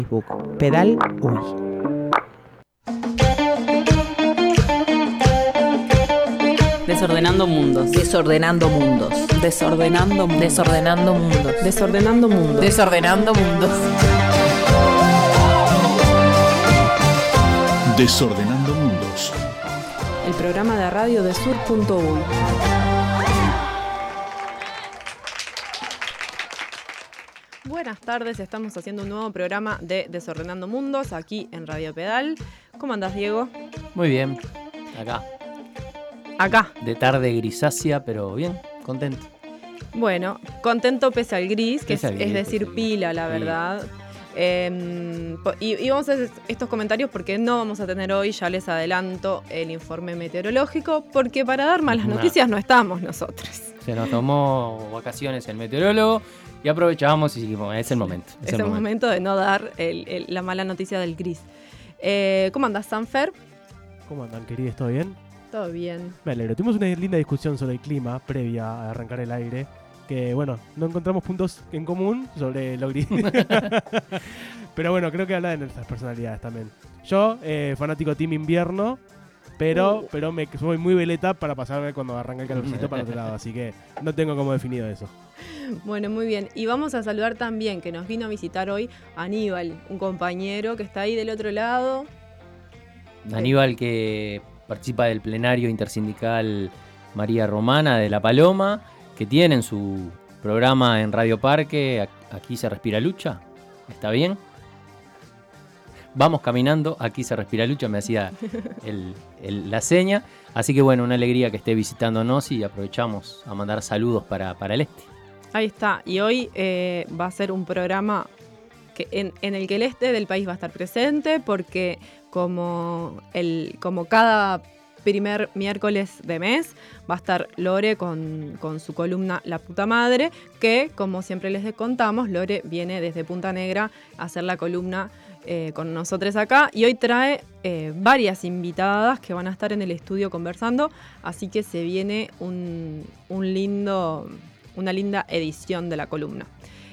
Facebook, Pedal Uy. Desordenando mundos. Desordenando mundos. Desordenando mundos. Desordenando mundos. Desordenando mundos. Desordenando mundos. Desordenando mundos. El programa de radio de Sur.uy. Buenas tardes, estamos haciendo un nuevo programa de Desordenando Mundos aquí en Radio Pedal. ¿Cómo andás, Diego? Muy bien, Acá. de tarde grisácea, pero bien, contento. Bueno, contento pese al gris, que es decir, pese al pila, la sí. verdad. Y vamos a hacer estos comentarios porque no vamos a tener hoy, ya les adelanto, el informe meteorológico, porque para dar malas noticias no estamos nosotros. Se nos tomó vacaciones el meteorólogo y aprovechamos y dijimos, es el momento. Es el momento de no dar la mala noticia del gris. ¿Cómo andás, Sanfer? ¿Cómo andan, queridos? ¿Todo bien? Todo bien. Me alegro. Tuvimos una linda discusión sobre el clima previa a arrancar el aire. Que bueno, no encontramos puntos en común sobre lo gris. Pero bueno, creo que habla de nuestras personalidades también. Yo, fanático team invierno, pero soy muy veleta para pasarme cuando arranca el calorcito para el otro lado. Así que no tengo como definido eso. Bueno, muy bien. Y vamos a saludar también que nos vino a visitar hoy Aníbal, un compañero que está ahí del otro lado. Aníbal, que participa del plenario intersindical María Romana de La Paloma, que tienen su programa en Radio Parque, Aquí se respira lucha. ¿Está bien? Vamos caminando, aquí se respira lucha, me hacía la seña. Así que bueno, una alegría que esté visitándonos y aprovechamos a mandar saludos para el este. Ahí está. Y hoy va a ser un programa que en el que el este del país va a estar presente porque como cada primer miércoles de mes va a estar Lore con su columna La Puta Madre, que como siempre les contamos, Lore viene desde Punta Negra a hacer la columna con nosotros acá y hoy trae varias invitadas que van a estar en el estudio conversando, así que se viene una linda edición de la columna.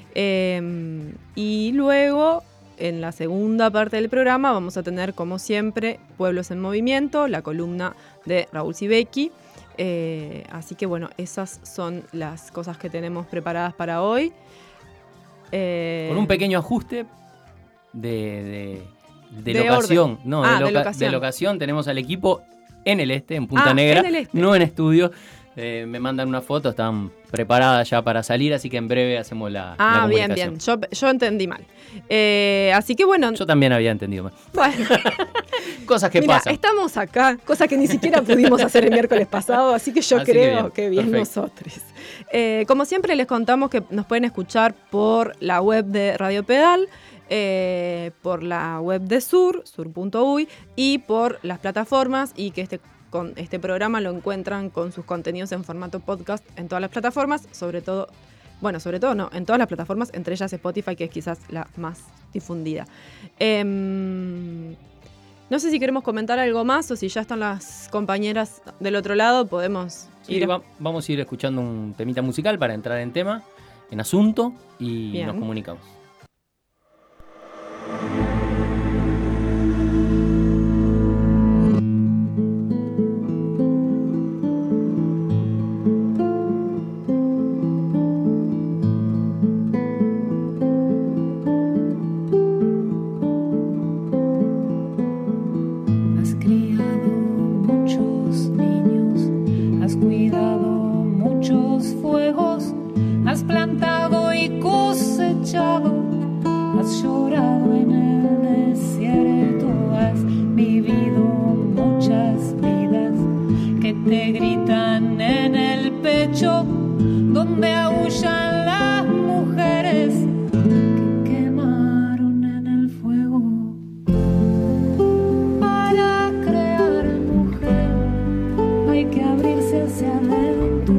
Y luego, en la segunda parte del programa, vamos a tener, como siempre, Pueblos en Movimiento, la columna de Raúl Sibeki. Así que, bueno, esas son las cosas que tenemos preparadas para hoy. Con un pequeño ajuste de locación. Orden. No, de locación. Tenemos al equipo en el este, en Punta Negra, en el este. no en estudio. Me mandan una foto, están preparadas ya para salir, así que en breve hacemos la comunicación. Bien. Yo entendí mal. Así que bueno. Yo también había entendido mal. Bueno. Cosas que pasan. Estamos acá, cosa que ni siquiera pudimos hacer el miércoles pasado, así que yo creo que bien nosotros. Como siempre les contamos que nos pueden escuchar por la web de Radio Pedal, por la web de sur.uy y por las plataformas y que este programa lo encuentran con sus contenidos en formato podcast en todas las plataformas, sobre todo no, en todas las plataformas, entre ellas Spotify, que es quizás la más difundida. No sé si queremos comentar algo más o si ya están las compañeras del otro lado, podemos ir. Vamos a ir escuchando un temita musical para entrar en tema, en asunto y Bien. Nos comunicamos. Has plantado y cosechado, has llorado en el desierto, has vivido muchas vidas que te gritan en el pecho, donde aúllan las mujeres que quemaron en el fuego. Para crear mujer hay que abrirse hacia adentro.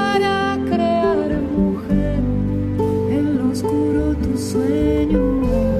Oscuro tu sueño.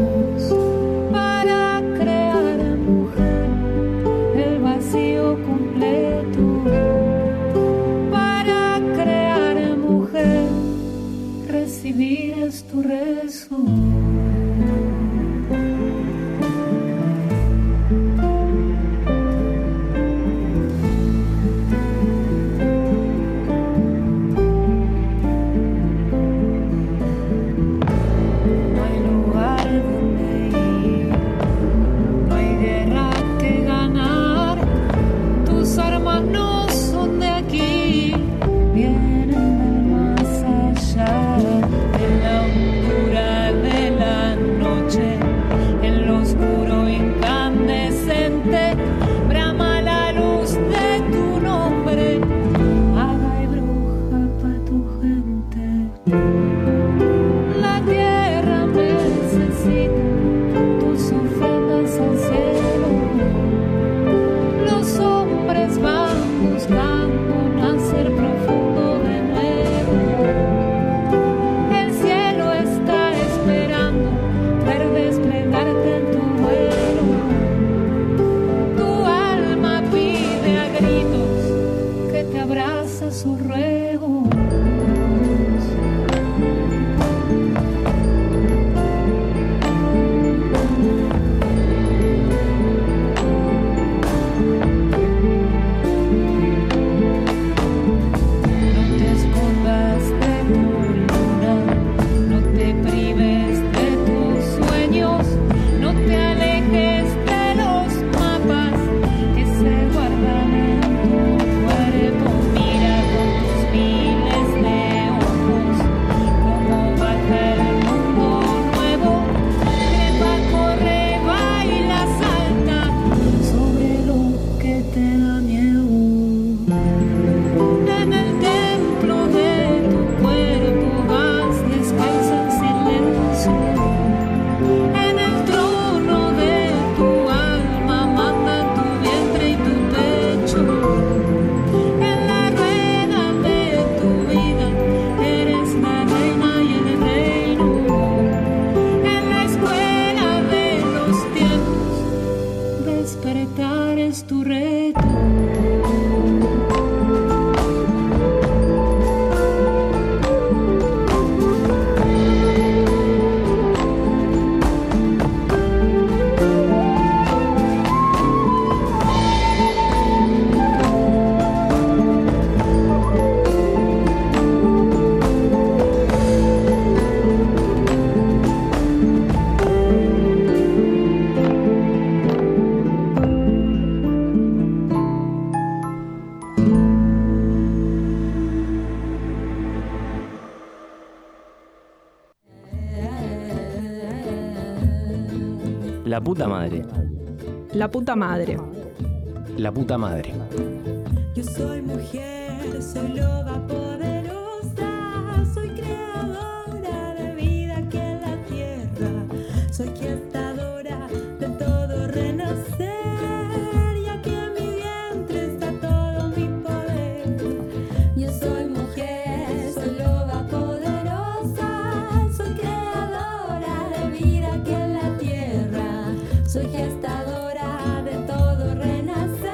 La puta madre. La puta madre. La puta madre. Yo soy mujer, soy loba poderosa, soy creadora de vida aquí en la tierra, soy gestadora de todo renacer y aquí en mi vientre está todo mi poder. Yo soy mujer, soy loba poderosa, soy creadora de vida aquí en la tierra, soy gestadora de todo renacer.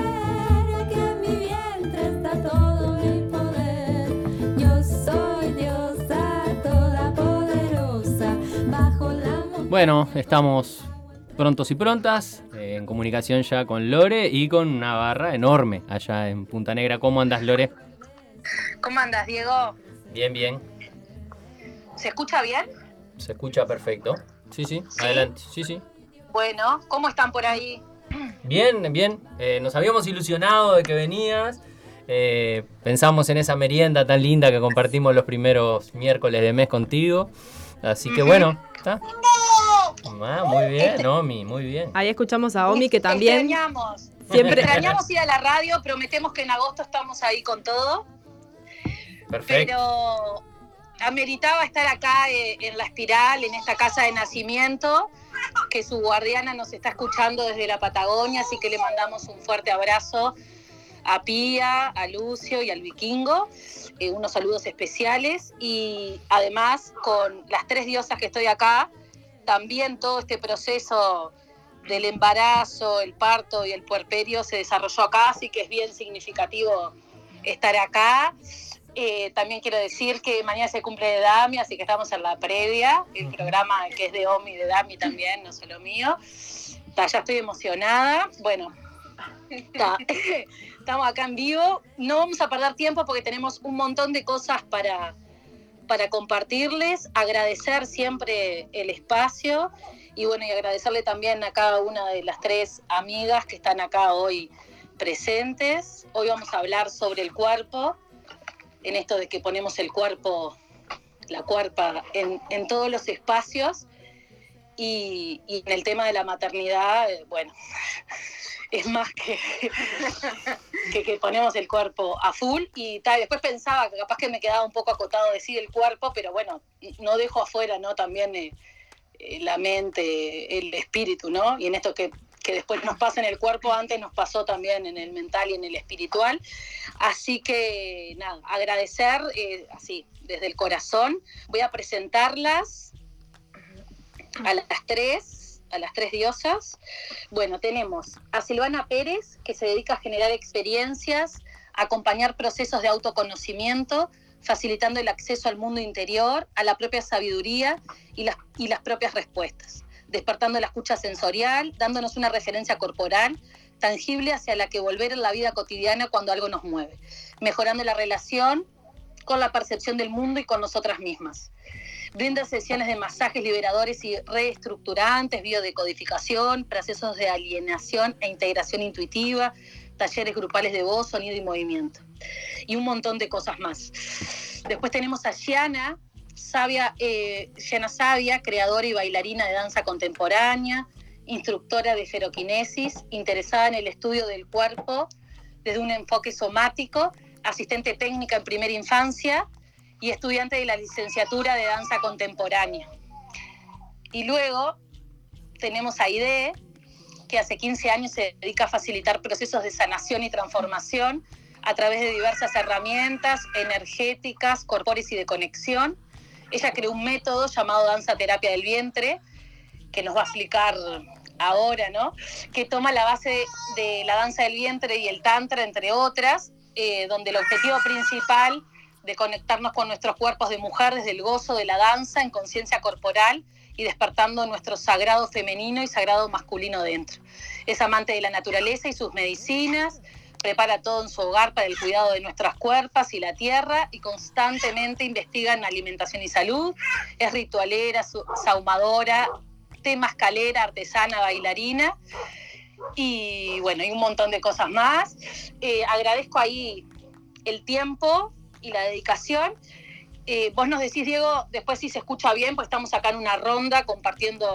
Bueno, estamos prontos y prontas, en comunicación ya con Lore y con una barra enorme allá en Punta Negra. ¿Cómo andas, Lore? ¿Cómo andas, Diego? Bien, bien. ¿Se escucha bien? Se escucha perfecto. Sí, sí, adelante. Sí, sí. Bueno, ¿cómo están por ahí? Bien, bien. Nos habíamos ilusionado de que venías. Pensamos en esa merienda tan linda que compartimos los primeros miércoles de mes contigo. Así que bueno, ¿está? Muy bien, Omi, muy bien. Ahí escuchamos a Omi, que también Extrañamos ir a la radio, prometemos que en agosto estamos ahí con todo. Perfecto. Pero ameritaba estar acá en La Espiral, en esta casa de nacimiento, que su guardiana nos está escuchando desde la Patagonia, así que le mandamos un fuerte abrazo a Pía, a Lucio y al Vikingo, unos saludos especiales, y además con las 3 diosas que estoy acá, también todo este proceso del embarazo, el parto y el puerperio se desarrolló acá, así que es bien significativo estar acá. También quiero decir que mañana es el cumple de Dami, así que estamos en la previa, el programa que es de Omi y de Dami también, no solo mío. Ya estoy emocionada. Bueno, estamos acá en vivo. No vamos a perder tiempo porque tenemos un montón de cosas para compartirles. Agradecer siempre el espacio y bueno, y agradecerle también a cada una de las 3 amigas que están acá hoy presentes. Hoy vamos a hablar sobre el cuerpo, en esto de que ponemos el cuerpo, la cuerpa en todos los espacios, y en el tema de la maternidad, bueno, es más que ponemos el cuerpo a full, y tal. Después pensaba que capaz que me quedaba un poco acotado decir el cuerpo, pero bueno, no dejo afuera, ¿no? También la mente, el espíritu, ¿no? Y en esto que después nos pasa en el cuerpo, antes nos pasó también en el mental y en el espiritual. Así que, nada, agradecer así, desde el corazón. Voy a presentarlas a las 3 diosas. Bueno, tenemos a Silvana Pérez, que se dedica a generar experiencias, a acompañar procesos de autoconocimiento, facilitando el acceso al mundo interior, a la propia sabiduría y las propias respuestas, despertando la escucha sensorial, dándonos una referencia corporal tangible hacia la que volver en la vida cotidiana cuando algo nos mueve, mejorando la relación con la percepción del mundo y con nosotras mismas. Brinda sesiones de masajes liberadores y reestructurantes, biodecodificación, procesos de alienación e integración intuitiva, talleres grupales de voz, sonido y movimiento, y un montón de cosas más. Después tenemos a Gianna Savia, creadora y bailarina de danza contemporánea, instructora de feroquinesis, interesada en el estudio del cuerpo desde un enfoque somático, asistente técnica en primera infancia y estudiante de la licenciatura de danza contemporánea. Y luego tenemos a Aide, que hace 15 años se dedica a facilitar procesos de sanación y transformación a través de diversas herramientas energéticas, corpóreas y de conexión. Ella creó un método llamado danza terapia del vientre, que nos va a explicar ahora, ¿no? Que toma la base de la danza del vientre y el tantra, entre otras, donde el objetivo principal de conectarnos con nuestros cuerpos de mujer desde el gozo de la danza en conciencia corporal y despertando nuestro sagrado femenino y sagrado masculino dentro. Es amante de la naturaleza y sus medicinas, prepara todo en su hogar para el cuidado de nuestras cuerpos y la tierra y constantemente investiga en alimentación y salud. Es ritualera, saumadora, temazcalera, artesana, bailarina y bueno, y un montón de cosas más. Agradezco ahí el tiempo y la dedicación. Vos nos decís, Diego, después si se escucha bien, pues estamos acá en una ronda compartiendo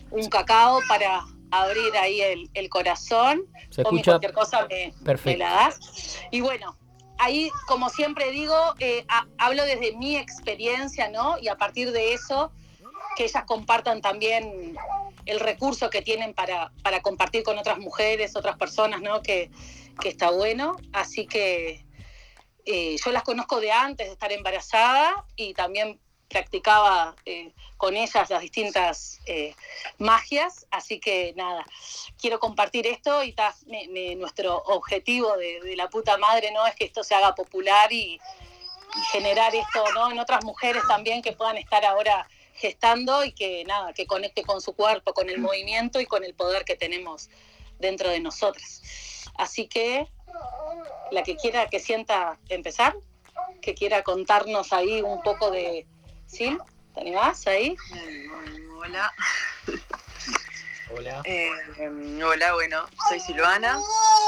un cacao para abrir ahí el corazón. Se Omi, escucha cualquier cosa me perfecto. la das. Y bueno, ahí, como siempre digo, hablo desde mi experiencia, ¿no? Y a partir de eso, que ellas compartan también el recurso que tienen para compartir con otras mujeres, otras personas, ¿no? Que está bueno. Así que yo las conozco de antes de estar embarazada y también practicaba con ellas las distintas magias, así que nada, quiero compartir esto y nuestro objetivo de la puta madre, ¿no? Es que esto se haga popular y generar esto, ¿no? En otras mujeres también que puedan estar ahora gestando y que nada, que conecte con su cuerpo, con el movimiento y con el poder que tenemos dentro de nosotras. Así que la que quiera que sienta empezar, que quiera contarnos ahí un poco de... ¿Sí? ¿Te animás ahí? Hola. Hola. Hola, bueno, soy Silvana.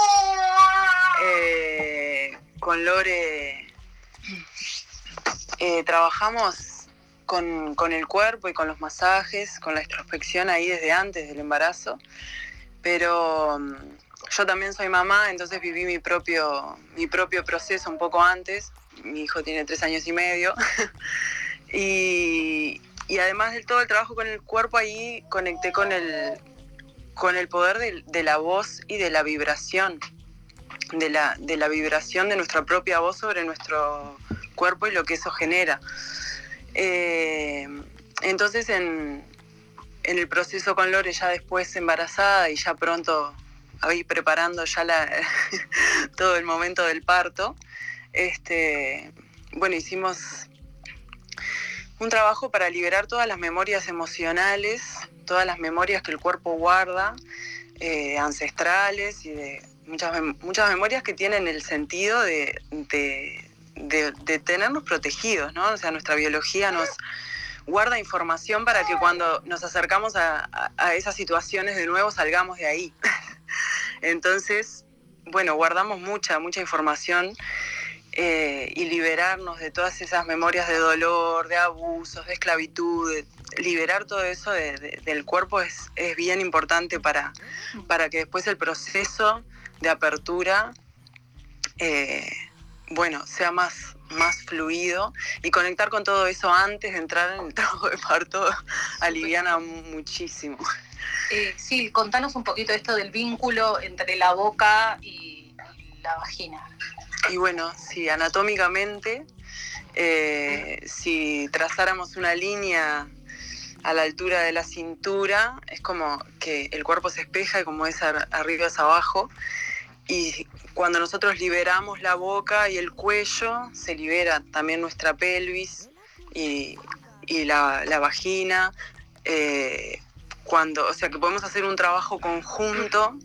Con Lore trabajamos con el cuerpo y con los masajes, con la introspección ahí desde antes del embarazo. Pero yo también soy mamá, entonces viví mi propio proceso un poco antes. Mi hijo tiene 3 años y medio. Y además de todo el trabajo con el cuerpo, ahí conecté con el poder de la voz y de la vibración, de la vibración de nuestra propia voz sobre nuestro cuerpo y lo que eso genera. Entonces en el proceso con Lore, ya después embarazada y ya pronto ahí preparando ya todo el momento del parto, bueno, hicimos un trabajo para liberar todas las memorias emocionales, todas las memorias que el cuerpo guarda, ancestrales y de muchas memorias que tienen el sentido de tenernos protegidos, ¿no? O sea, nuestra biología nos guarda información para que cuando nos acercamos a esas situaciones de nuevo salgamos de ahí. Entonces, bueno, guardamos mucha información. Y liberarnos de todas esas memorias de dolor, de abusos, de esclavitud, liberar todo eso del cuerpo es bien importante para que después el proceso de apertura bueno, sea más fluido, y conectar con todo eso antes de entrar en el trabajo de parto aliviana muchísimo. Sí, contanos un poquito esto del vínculo entre la boca y la vagina. Y bueno, sí, anatómicamente, si trazáramos una línea a la altura de la cintura, es como que el cuerpo se espeja y como es arriba es abajo. Y cuando nosotros liberamos la boca y el cuello, se libera también nuestra pelvis y la vagina. O sea que podemos hacer un trabajo conjunto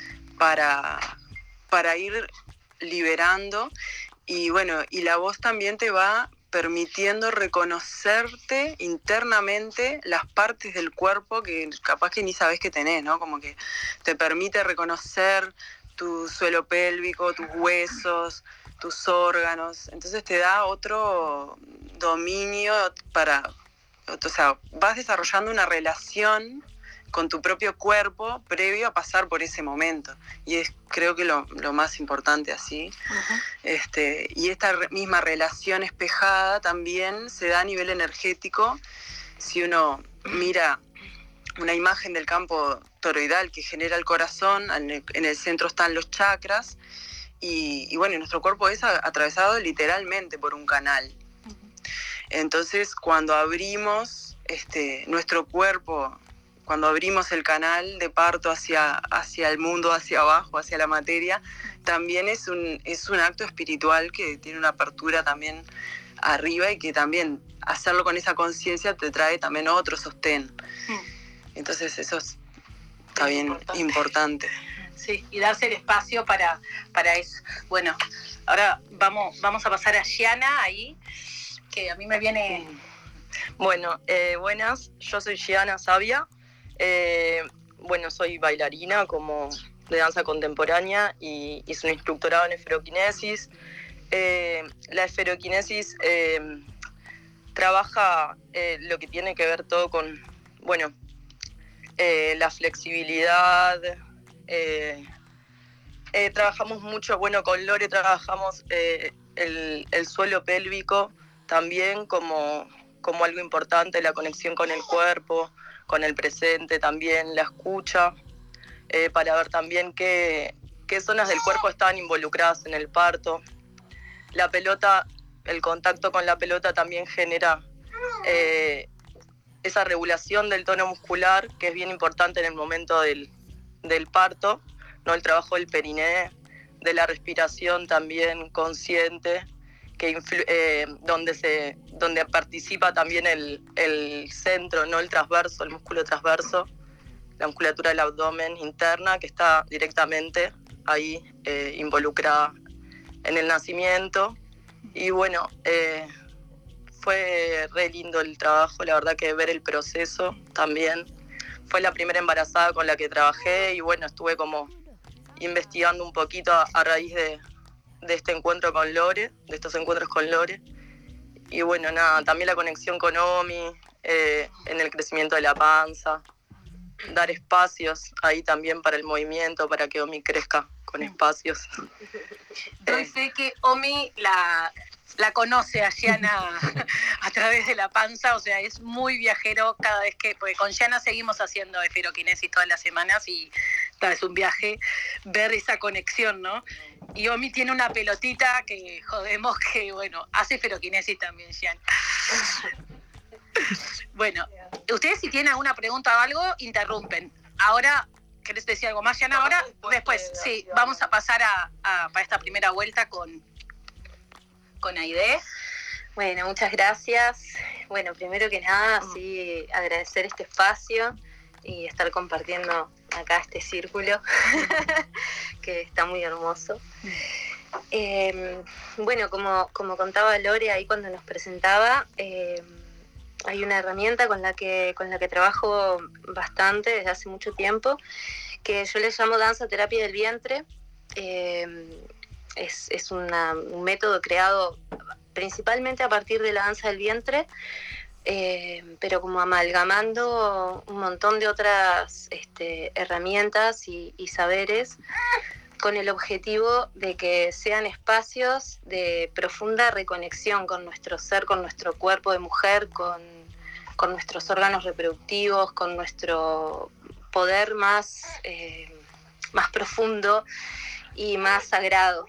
para ir liberando, y bueno, y la voz también te va permitiendo reconocerte internamente las partes del cuerpo que capaz que ni sabes que tenés, ¿no? Como que te permite reconocer tu suelo pélvico, tus huesos, tus órganos. Entonces te da otro dominio o sea, vas desarrollando una relación con tu propio cuerpo previo a pasar por ese momento, y es creo que lo más importante así. Uh-huh. Y esta misma relación espejada también se da a nivel energético. Si uno mira una imagen del campo toroidal que genera el corazón, en el centro están los chakras, y bueno, nuestro cuerpo es atravesado literalmente por un canal. Uh-huh. Entonces cuando abrimos nuestro cuerpo, cuando abrimos el canal de parto hacia el mundo, hacia abajo, hacia la materia, también es un acto espiritual que tiene una apertura también arriba, y que también hacerlo con esa conciencia te trae también otro sostén. Entonces eso está bien importante. Sí, y darse el espacio para eso. Bueno, ahora vamos a pasar a Gianna ahí, que a mí me viene... Bueno, buenas, yo soy Gianna Sabia. Bueno, soy bailarina como de danza contemporánea y hice un instructorado en esferoquinesis. La esferoquinesis trabaja lo que tiene que ver todo con, bueno, la flexibilidad. Trabajamos mucho, bueno, con Lore trabajamos el suelo pélvico también como algo importante, la conexión con el cuerpo, con el presente también, la escucha, para ver también qué zonas del cuerpo estaban involucradas en el parto. La pelota, el contacto con la pelota también genera esa regulación del tono muscular, que es bien importante en el momento del parto, ¿no? El trabajo del periné, de la respiración también consciente, donde participa también el centro, ¿no? El transverso, el músculo transverso, la musculatura del abdomen interna, que está directamente ahí involucrada en el nacimiento. Y bueno, fue re lindo el trabajo, la verdad que ver el proceso también. Fue la primera embarazada con la que trabajé y bueno, estuve como investigando un poquito a raíz de este encuentro con Lore, de estos encuentros con Lore. Y bueno, nada, también la conexión con Omi, en el crecimiento de la panza, dar espacios ahí también para el movimiento, para que Omi crezca con espacios. Doy fe que Omi la conoce a Gianna a través de la panza, o sea, es muy viajero cada vez porque con Gianna seguimos haciendo esferoquinesis todas las semanas y es un viaje ver esa conexión, ¿no? Y Omi tiene una pelotita que jodemos que, bueno, hace esferoquinesis también, Gianna. Bueno, ustedes si tienen alguna pregunta o algo, interrumpen. Ahora, ¿querés decir algo más, Gianna? Ahora, después, sí, vamos a pasar para esta primera vuelta con Aide. Bueno, muchas gracias. Bueno, primero que nada, sí, agradecer este espacio y estar compartiendo acá este círculo, que está muy hermoso. Bueno, como contaba Lore ahí cuando nos presentaba, hay una herramienta con la que trabajo bastante desde hace mucho tiempo, que yo le llamo danza terapia del vientre. Es un método creado principalmente a partir de la danza del vientre, pero como amalgamando un montón de otras herramientas y saberes, con el objetivo de que sean espacios de profunda reconexión con nuestro ser, con nuestro cuerpo de mujer, con nuestros órganos reproductivos, con nuestro poder más profundo y más sagrado.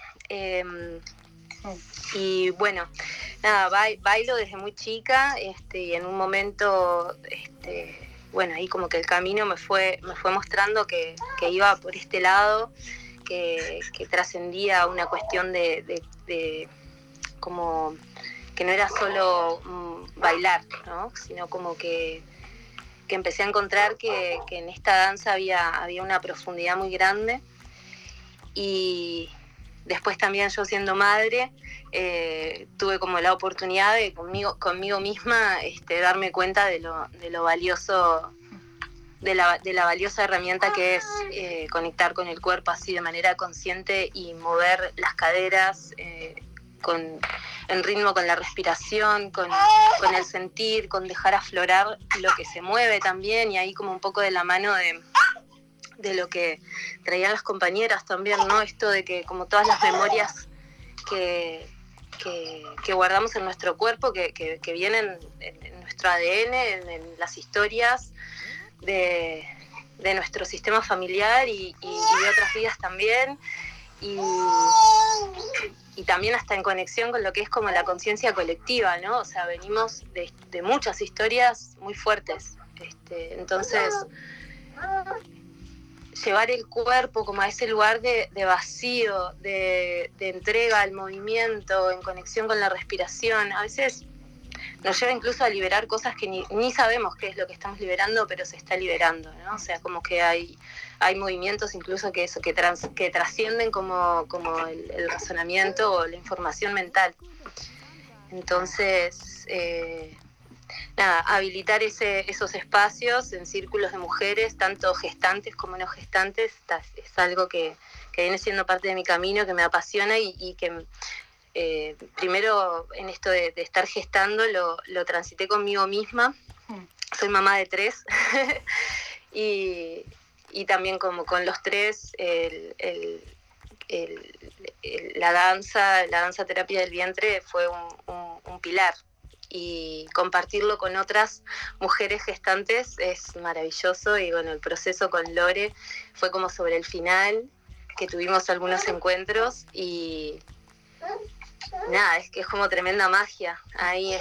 Y bueno, nada, bailo desde muy chica, y en un momento, bueno, ahí como que el camino me fue mostrando que iba por este lado, que trascendía una cuestión de como que no era solo bailar, ¿no? Sino como que empecé a encontrar que en esta danza había una profundidad muy grande. Y después también yo siendo madre, tuve como la oportunidad de conmigo misma darme cuenta de lo valioso, de la valiosa herramienta que es conectar con el cuerpo así de manera consciente y mover las caderas en ritmo con la respiración, con el sentir, con dejar aflorar lo que se mueve también, y ahí como un poco de la mano de lo que traían las compañeras también, ¿no? Esto de que como todas las memorias que guardamos en nuestro cuerpo, que vienen en nuestro ADN, en las historias de nuestro sistema familiar y de otras vidas también, y también hasta en conexión con lo que es como la conciencia colectiva, ¿no? O sea, venimos de muchas historias muy fuertes. Entonces, llevar el cuerpo como a ese lugar de vacío, de entrega al movimiento, en conexión con la respiración, a veces nos lleva incluso a liberar cosas que ni sabemos qué es lo que estamos liberando, pero se está liberando, ¿no? O sea, como que hay movimientos incluso que trascienden como el razonamiento o la información mental. Entonces, nada, habilitar esos espacios en círculos de mujeres, tanto gestantes como no gestantes, es algo que viene siendo parte de mi camino, que me apasiona y que primero en esto de estar gestando lo transité conmigo misma. Soy mamá de 3 y también como con los tres, la danza terapia del vientre fue un pilar. Y compartirlo con otras mujeres gestantes es maravilloso. Y bueno, el proceso con Lore fue como sobre el final, que tuvimos algunos encuentros y nada, es que es como tremenda magia. Ahí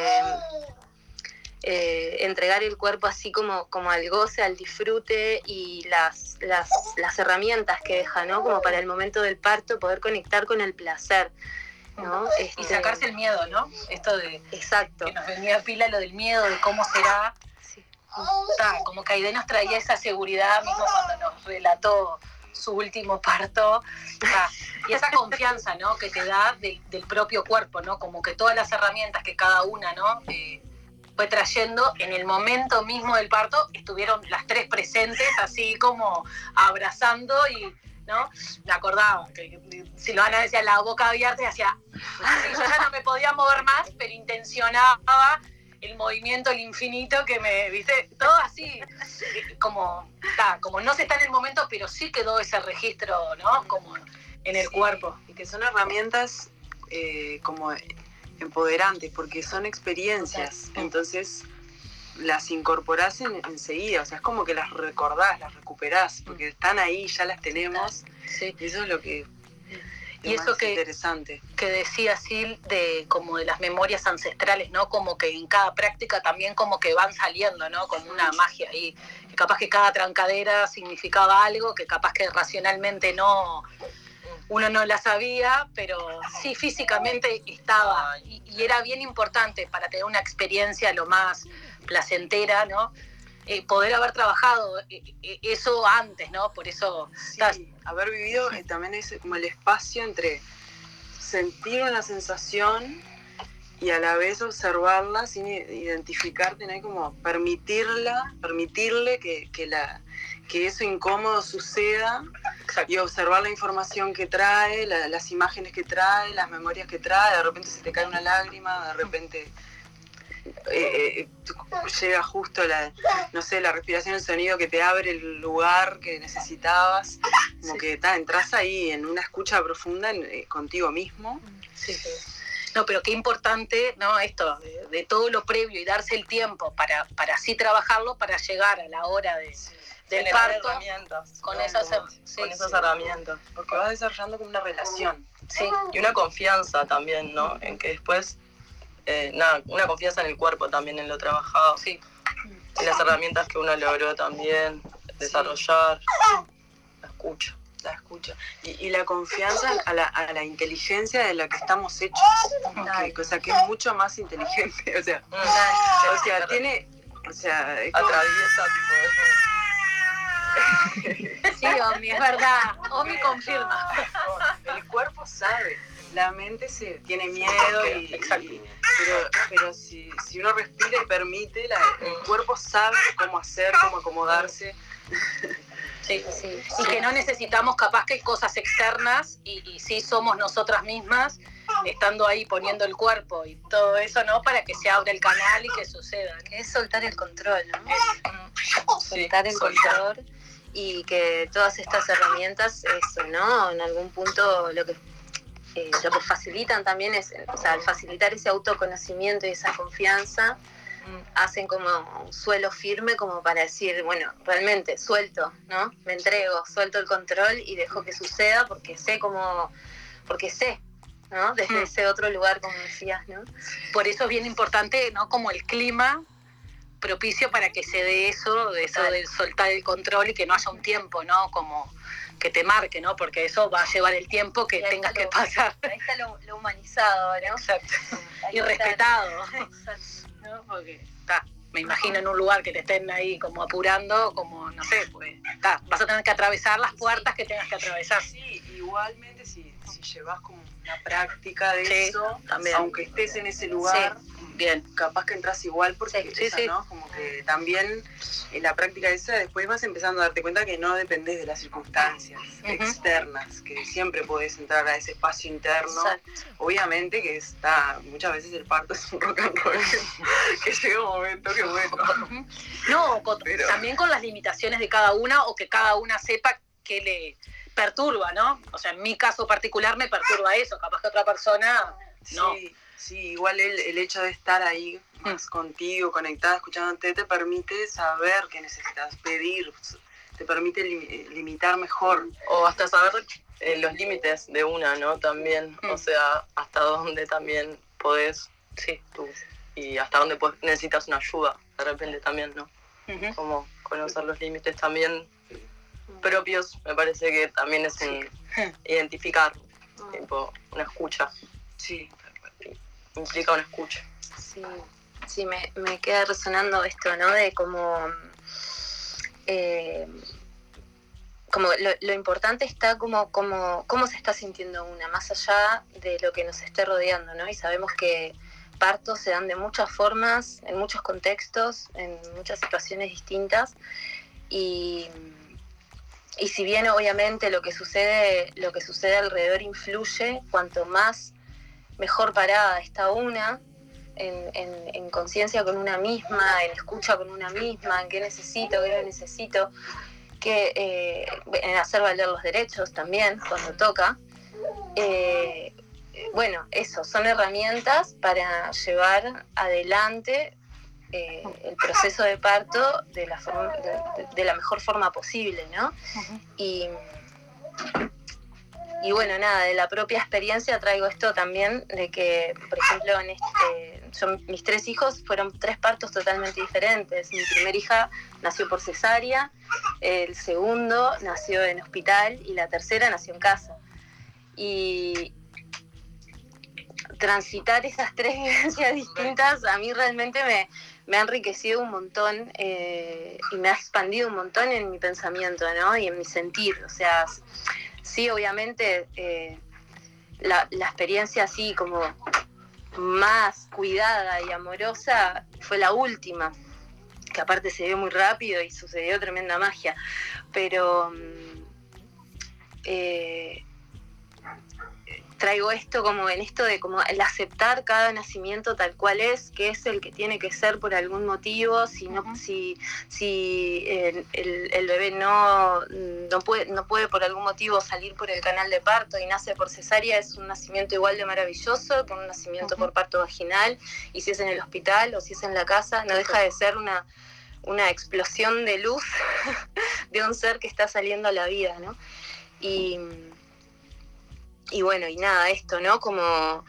entregar el cuerpo así como al goce, al disfrute y las herramientas que deja, ¿no? Como para el momento del parto poder conectar con el placer, ¿no? Y sacarse el miedo, ¿no? Esto de exacto. Que nos venía pila lo del miedo, de cómo será. Sí. Como que Aide nos traía esa seguridad mismo cuando nos relató su último parto. Y esa confianza, ¿no? Que te da del propio cuerpo, ¿no? Como que todas las herramientas que cada una, ¿no? Fue trayendo en el momento mismo del parto, estuvieron las tres presentes, así como abrazando y, ¿no? Me acordaba que Silvana decía la boca abierta y hacía, yo ya no me podía mover más, pero intencionaba el movimiento, el infinito que me, ¿viste? Todo así, como no se está en el momento, pero sí quedó ese registro, ¿no? Como en el cuerpo. Y que son herramientas como empoderantes, porque son experiencias, entonces las incorporás enseguida, o sea, es como que las recordás, las recuperás, porque están ahí, ya las tenemos, sí. Y eso es lo que y eso más interesante. Que decía Sil de las memorias ancestrales, ¿no? Como que en cada práctica también como que van saliendo, ¿no? Como una magia ahí, que capaz que cada trancadera significaba algo, que capaz que racionalmente uno no la sabía, pero sí físicamente estaba y era bien importante para tener una experiencia lo más placentera, ¿no? Poder haber trabajado eso antes, ¿no? Por eso sí, haber vivido también es como el espacio entre sentir una sensación y a la vez observarla sin identificarte, ¿no? Como permitirle que eso incómodo suceda. Exacto. Y observar la información que trae, las imágenes que trae, las memorias que trae. De repente se te cae una lágrima, de repente llega justo la respiración, el sonido que te abre el lugar que necesitabas. Como sí. Que entras ahí en una escucha profunda contigo mismo. Sí, sí. No, pero qué importante, ¿no? Esto de todo lo previo y darse el tiempo para así trabajarlo, para llegar a la hora del parto herramientas, con ¿no? esas herramientas, porque vas desarrollando como una relación, sí, y una confianza también, ¿no? En que después una confianza en el cuerpo también, en lo trabajado, sí, y las herramientas que uno logró también desarrollar, la escucha y la confianza a la inteligencia de la que estamos hechos, cosa que es mucho más inteligente, o sea tiene, atraviesa sí, Omi, es verdad. Omi confirma. El cuerpo sabe, la mente tiene miedo, pero si uno respira y permite, el cuerpo sabe cómo hacer, cómo acomodarse. Sí, sí. Y que no necesitamos capaz que cosas externas y sí somos nosotras mismas estando ahí poniendo el cuerpo y todo eso, ¿no? Para que se abra el canal y que suceda. Que es soltar el control, ¿no? Soltar el control y que todas estas herramientas, eso, ¿no? En algún punto lo que facilitan también es, o sea, al facilitar ese autoconocimiento y esa confianza, hacen como un suelo firme como para decir, bueno, realmente suelto, ¿no? Me entrego, suelto el control y dejo que suceda porque sé, ¿no? Desde ese otro lugar, como decías, ¿no? Por eso es bien importante, ¿no? Como el clima propicio para que se dé eso de soltar el control y que no haya un tiempo, ¿no? Como que te marque, ¿no? Porque eso va a llevar el tiempo que tengas que pasar. Ahí está lo humanizado, ¿no? Exacto. Y respetado. Exacto. ¿No? Porque me imagino en un lugar que te estén ahí como apurando, como, no sé, pues vas a tener que atravesar las puertas que tengas que atravesar. Sí, igualmente si llevas como una práctica de Sí, eso, también. aunque estés en ese lugar, Bien. capaz que entras igual porque Sí, eso, sí. ¿no? Como que también en la práctica esa después vas empezando a darte cuenta que no dependés de las circunstancias externas, que siempre podés entrar a ese espacio interno. Exacto. Obviamente que muchas veces el parto es un rock and roll, que llega un momento que bueno. No, Pero- también con las limitaciones de cada una o que cada una sepa que le perturba, ¿no? O sea, en mi caso particular me perturba eso, capaz que otra persona no. Sí, igual el hecho de estar ahí más contigo, conectada, escuchándote, te permite saber qué necesitas, pedir, te permite limitar mejor. O hasta saber los límites de una, ¿no? También, o sea, hasta dónde también podés, tú, y hasta dónde necesitas una ayuda, de repente también, ¿no? Como conocer los límites también propios, me parece que también es identificar, tipo, una escucha. Sí. Implica una escucha. Sí, me queda resonando esto, ¿no? De como lo importante está como cómo se está sintiendo una, más allá de lo que nos esté rodeando, ¿no? Y sabemos que partos se dan de muchas formas, en muchos contextos, en muchas situaciones distintas, y si bien obviamente lo que sucede alrededor influye, cuanto más mejor parada está una en conciencia con una misma, en escucha con una misma, en qué necesito, qué no necesito, en hacer valer los derechos también cuando toca. Bueno, eso, son herramientas para llevar adelante el proceso de parto de la mejor forma posible, ¿no? Y bueno, nada, de la propia experiencia traigo esto también, de que, por ejemplo, mis 3 hijos fueron 3 partos totalmente diferentes. Mi primera hija nació por cesárea, el segundo nació en hospital y la tercera nació en casa. Y transitar esas 3 vivencias distintas a mí realmente me ha enriquecido un montón y me ha expandido un montón en mi pensamiento, ¿no? Y en mi sentir, o sea, sí, obviamente la experiencia así como más cuidada y amorosa fue la última, que aparte se dio muy rápido y sucedió tremenda magia, pero traigo esto como en esto de como el aceptar cada nacimiento tal cual es, que es el que tiene que ser por algún motivo, si el bebé no puede por algún motivo salir por el canal de parto y nace por cesárea, es un nacimiento igual de maravilloso que un nacimiento por parto vaginal, y si es en el hospital o si es en la casa, no deja de ser una explosión de luz de un ser que está saliendo a la vida, ¿no? Y bueno, y nada, esto, ¿no? Como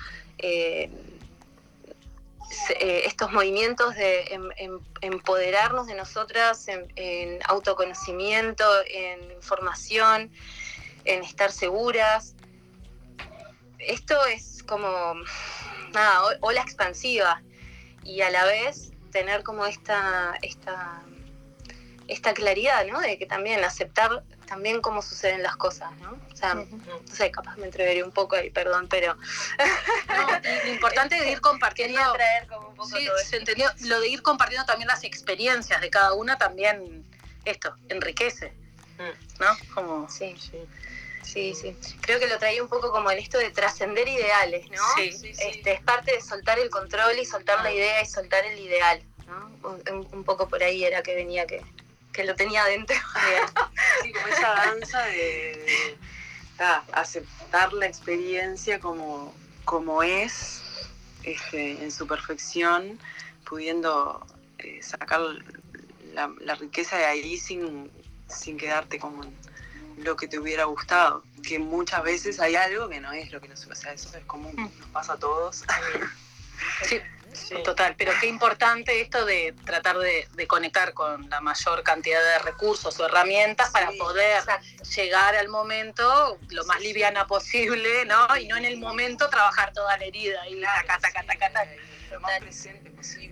estos movimientos de empoderarnos de nosotras en autoconocimiento, en información, en estar seguras. Esto es como, nada, ola expansiva, y a la vez tener como esta claridad, ¿no? De que también aceptar también cómo suceden las cosas, ¿no? O sea, no sé, capaz me entreveré un poco ahí, perdón, pero... No, lo importante es ir compartiendo... Quería traer como un poco Sí, todo se entendió. Lo de ir compartiendo también las experiencias de cada una también, esto, enriquece, ¿no? Como... Sí. Creo que lo traía un poco como en esto de trascender ideales, ¿no? Sí. Es parte de soltar el control y soltar la idea y soltar el ideal, ¿no? Un poco por ahí era que venía que lo tenía adentro. Sí, como esa danza de aceptar la experiencia como es, en su perfección, pudiendo sacar la riqueza de ahí sin quedarte como en lo que te hubiera gustado, que muchas veces hay algo que no es lo que nos... O sea, eso es común, nos pasa a todos. Sí, total, pero qué importante esto de tratar de conectar con la mayor cantidad de recursos o herramientas para poder llegar al momento lo más liviana posible, ¿no? Y no en el momento trabajar toda la herida y taca. Lo más presente posible.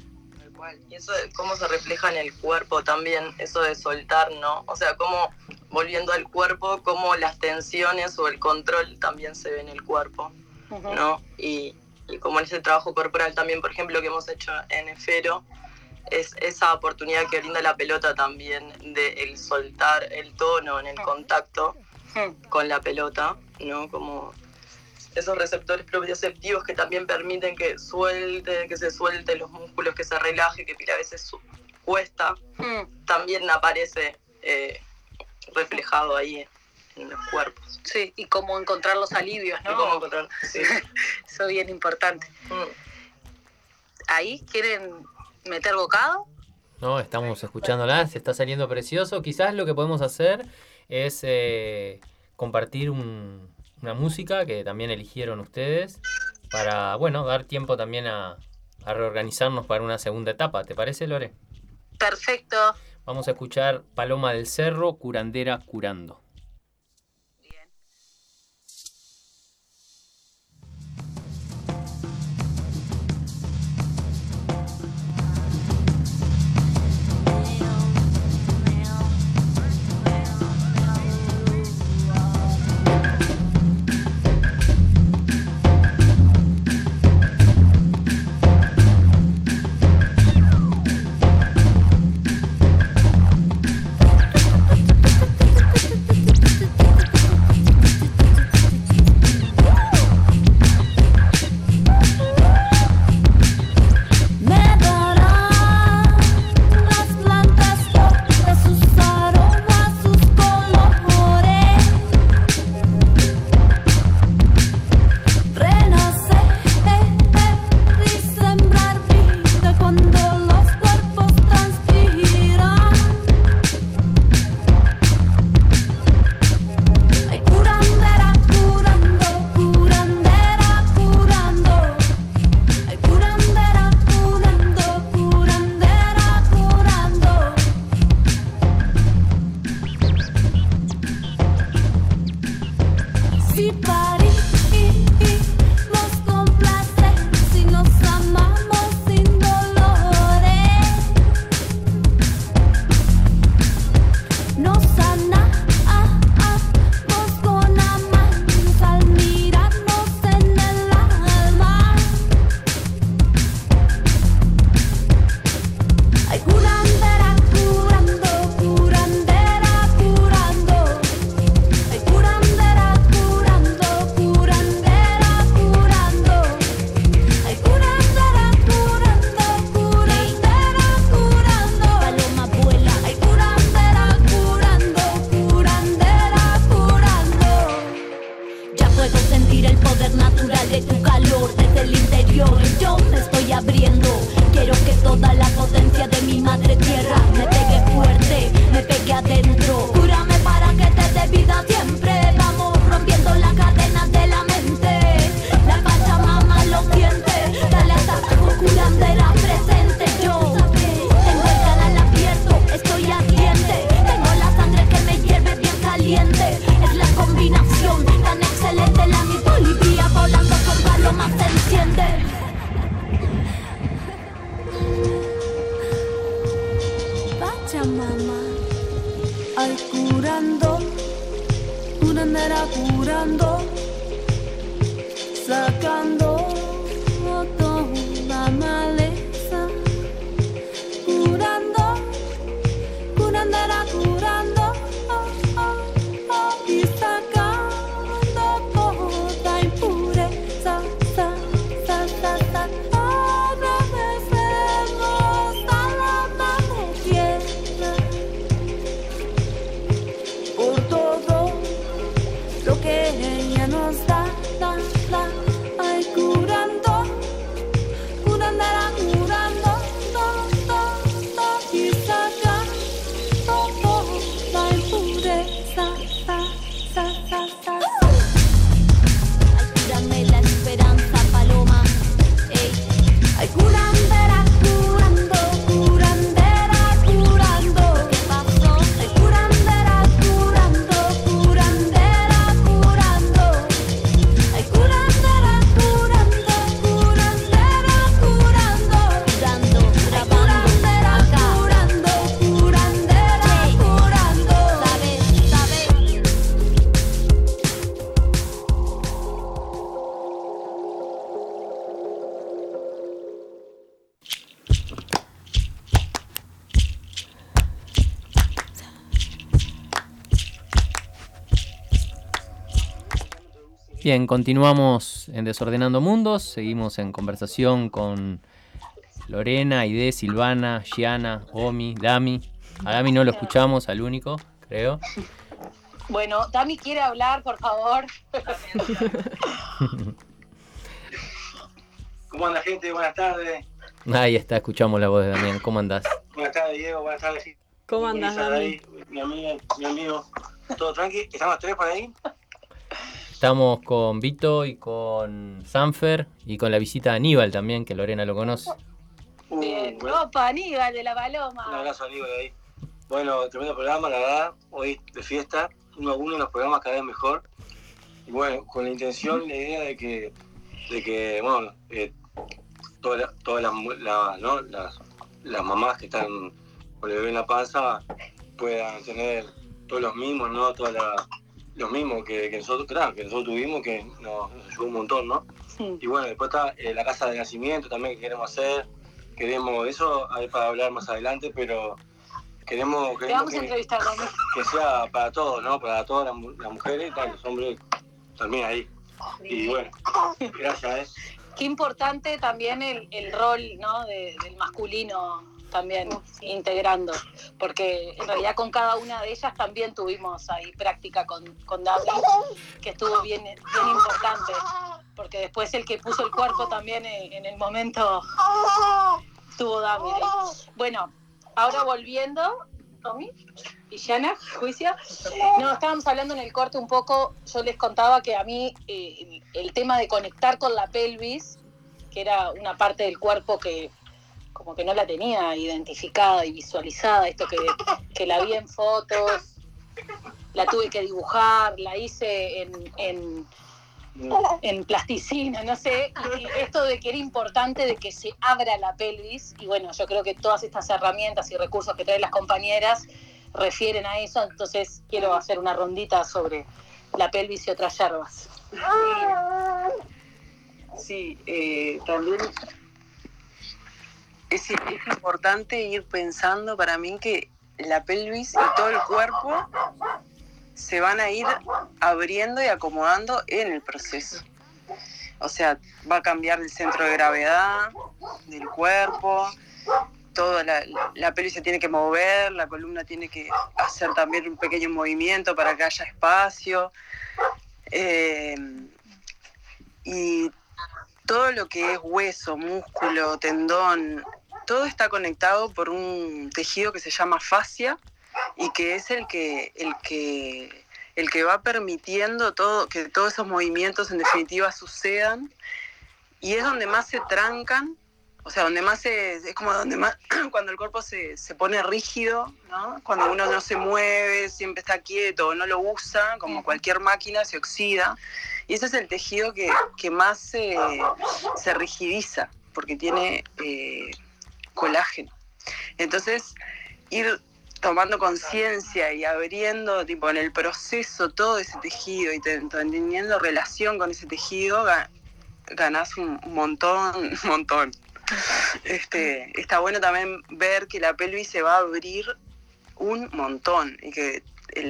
Y eso de cómo se refleja en el cuerpo también, eso de soltar, ¿no? O sea, cómo volviendo al cuerpo, cómo las tensiones o el control también se ve en el cuerpo, ¿no? Y como en ese trabajo corporal también, por ejemplo, que hemos hecho en Esfero, es esa oportunidad que brinda la pelota también de el soltar el tono en el contacto con la pelota, ¿no? Como esos receptores proprioceptivos que también permiten que se suelte los músculos, que se relaje, que a veces cuesta, también aparece reflejado ahí en los cuerpos. Sí, y cómo encontrar los alivios, ¿no? Y cómo encontrar, sí. Eso es bien importante. ¿Ahí quieren meter bocado? No, estamos escuchándola, se está saliendo precioso. Quizás lo que podemos hacer es compartir una música que también eligieron ustedes para, bueno, dar tiempo también a reorganizarnos para una segunda etapa. ¿Te parece, Lore? Perfecto. Vamos a escuchar Paloma del Cerro, Curandera Curando. Lo que ella nos da, ay, Bien, continuamos en Desordenando Mundos, seguimos en conversación con Lorena, Aide, Silvana, Gianna, Omi, Dami. A Dami no lo escuchamos, al único, creo. Bueno, Dami quiere hablar, por favor. ¿Cómo anda, gente? Buenas tardes. Ahí está, escuchamos la voz de Damián. ¿Cómo andás? Buenas tardes, Diego. Buenas tardes. ¿Cómo andás, Dami? Mi amigo. ¿Todo tranqui? ¿Estamos tres por ahí? Estamos con Vito y con Sanfer y con la visita de Aníbal también, que Lorena lo conoce. Bien, Bueno, opa, Aníbal de la Paloma. un abrazo a Aníbal ahí. Bueno, tremendo programa, la verdad. Hoy de fiesta, uno a uno los programas cada vez mejor. Y bueno, con la intención y la idea de que bueno, todas las mamás que están con el bebé en la panza puedan tener todos los mimos, ¿no? Los mismos que nosotros tuvimos, que nos ayudó un montón, ¿no? Sí. Y bueno, después está la casa de nacimiento también que queremos hacer. Eso hay para hablar más adelante, pero queremos Te vamos a entrevistar, Dami. que sea para todos, ¿no? Para todas las mujeres y los hombres también ahí. Y bueno, gracias, Qué importante también el rol, ¿no? del masculino también integrando, porque en realidad con cada una de ellas también tuvimos ahí práctica con Dami, que estuvo bien importante, porque después el que puso el cuerpo también en el momento tuvo Dami ahí. Bueno, ahora volviendo, Tommy y Gianna, juicio. No, estábamos hablando en el corte un poco, yo les contaba que a mí el tema de conectar con la pelvis, que era una parte del cuerpo que como que no la tenía identificada y visualizada, esto que la vi en fotos, la tuve que dibujar, la hice en plasticina, no sé, y esto de que era importante de que se abra la pelvis, y bueno, yo creo que todas estas herramientas y recursos que traen las compañeras refieren a eso, entonces quiero hacer una rondita sobre la pelvis y otras yerbas. Sí, también es importante ir pensando para mí que la pelvis y todo el cuerpo se van a ir abriendo y acomodando en el proceso. O sea, va a cambiar el centro de gravedad del cuerpo, toda la pelvis se tiene que mover, la columna tiene que hacer también un pequeño movimiento para que haya espacio. Y todo lo que es hueso, músculo, tendón, todo está conectado por un tejido que se llama fascia y que es el que va permitiendo que todos esos movimientos en definitiva sucedan, y es donde más se trancan, o sea, es como donde más cuando el cuerpo se pone rígido, ¿no? Cuando uno no se mueve, siempre está quieto o no lo usa, como cualquier máquina, se oxida. Y ese es el tejido que más se rigidiza, porque tiene colágeno. Entonces, ir tomando conciencia y abriendo tipo en el proceso todo ese tejido y teniendo relación con ese tejido, ganás un montón. Está bueno también ver que la pelvis se va a abrir un montón y que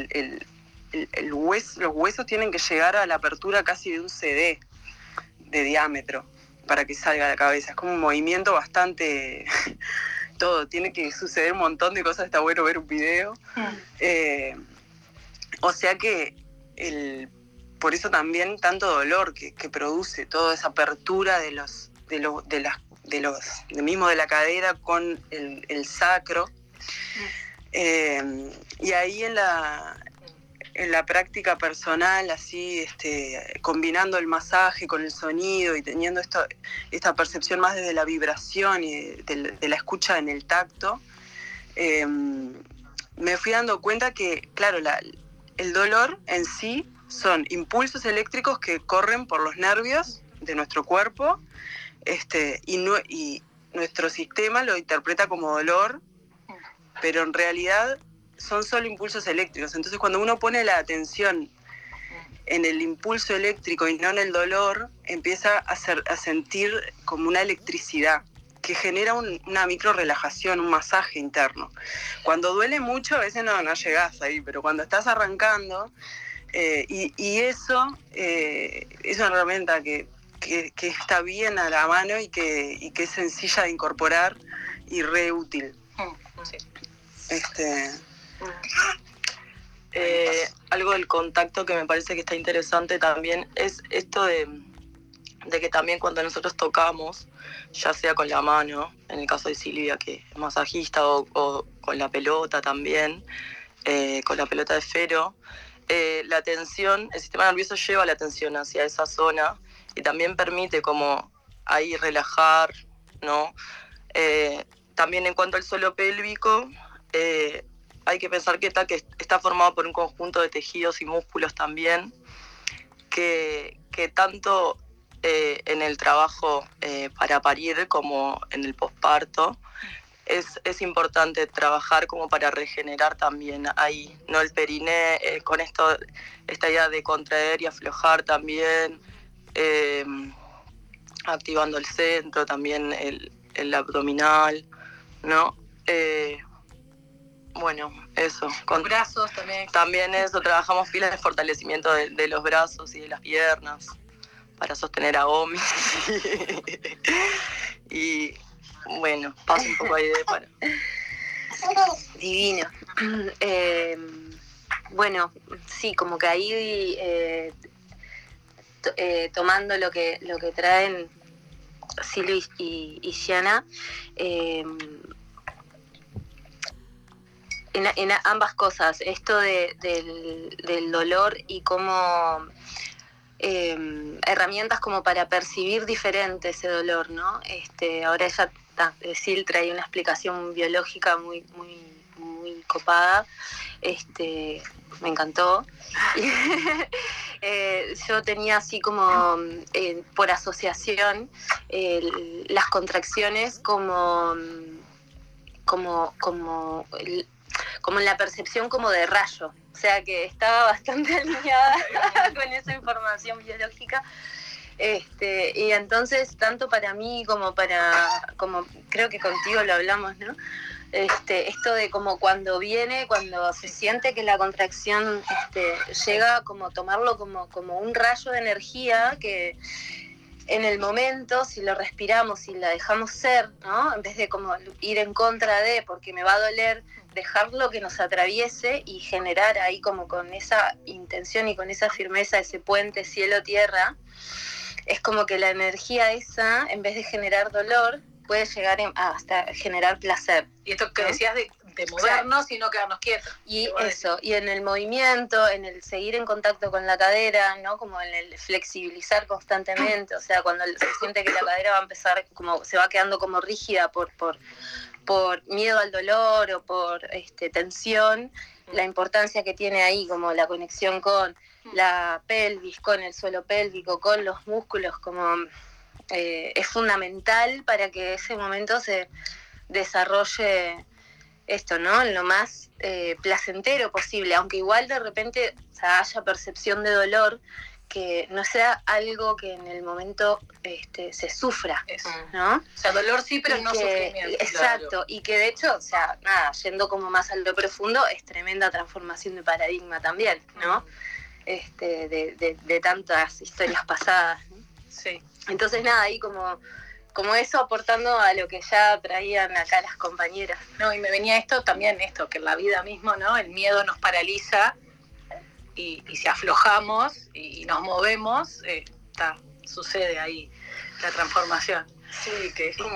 los huesos tienen que llegar a la apertura casi de un CD de diámetro para que salga la cabeza. Es como un movimiento bastante... todo, tiene que suceder un montón de cosas, está bueno ver un video. O sea que por eso también tanto dolor que produce toda esa apertura de la cadera con el sacro. Y ahí en la práctica personal, así combinando el masaje con el sonido y teniendo esta percepción más desde la vibración y de la escucha en el tacto, me fui dando cuenta que, claro, el dolor en sí son impulsos eléctricos que corren por los nervios de nuestro cuerpo, y nuestro sistema lo interpreta como dolor, pero en realidad son solo impulsos eléctricos. Entonces, cuando uno pone la atención en el impulso eléctrico y no en el dolor, empieza a sentir como una electricidad que genera una micro relajación, un masaje interno. Cuando duele mucho, a veces no llegás ahí, pero cuando estás arrancando, Y eso es una herramienta que está bien a la mano y que es sencilla de incorporar y re útil. Sí. Algo del contacto que me parece que está interesante también es esto de que también cuando nosotros tocamos, ya sea con la mano, en el caso de Silvia que es masajista, o con la pelota también, con la pelota de esfero, la atención, el sistema nervioso lleva la atención hacia esa zona y también permite como ahí relajar, ¿no? También en cuanto al suelo pélvico, hay que pensar que está formado por un conjunto de tejidos y músculos también, que tanto en el trabajo para parir como en el posparto es importante trabajar como para regenerar también ahí, ¿no? El periné, con esta idea de contraer y aflojar también, activando el centro, también el abdominal, ¿no? Bueno, eso. Con brazos también. También eso, trabajamos pilas de fortalecimiento de los brazos y de las piernas para sostener a Omi. Y bueno, paso un poco ahí para... Divino. Bueno, sí, como que ahí tomando lo que traen Silvi y Gianna, en ambas cosas, esto del dolor y cómo herramientas como para percibir diferente ese dolor, ¿no? Ahora Sil trae una explicación biológica muy copada, me encantó. Yo tenía así como por asociación las contracciones como en la percepción como de rayo, o sea que estaba bastante alineada con esa información biológica. Y entonces tanto para mí como creo que contigo lo hablamos, ¿no? Esto de como cuando se siente que la contracción llega, como tomarlo como un rayo de energía que en el momento, si lo respiramos, si la dejamos ser, ¿no? En vez de como ir en contra de, porque me va a doler, dejarlo que nos atraviese y generar ahí como con esa intención y con esa firmeza ese puente cielo-tierra, es como que la energía esa, en vez de generar dolor, puede llegar hasta generar placer. Y esto que decías de movernos y no quedarnos quietos. Y eso, y en el movimiento, en el seguir en contacto con la cadera, ¿no? Como en el flexibilizar constantemente, o sea, cuando se siente que la cadera va a empezar, como se va quedando como rígida por miedo al dolor o por tensión, la importancia que tiene ahí, como la conexión con la pelvis, con el suelo pélvico, con los músculos, como es fundamental para que ese momento se desarrolle esto, ¿no? Lo más placentero posible, aunque igual de repente haya percepción de dolor, que no sea algo que en el momento se sufra, ¿no? O sea, dolor sí, pero no sufrimiento. Exacto, claro. Y que de hecho, yendo como más a lo profundo, es tremenda transformación de paradigma también, ¿no? De tantas historias pasadas, ¿no? Sí. Entonces ahí como eso aportando a lo que ya traían acá las compañeras. No, y me venía que en la vida mismo, ¿no? El miedo nos paraliza y si aflojamos y nos movemos, sucede ahí la transformación. Sí, que es como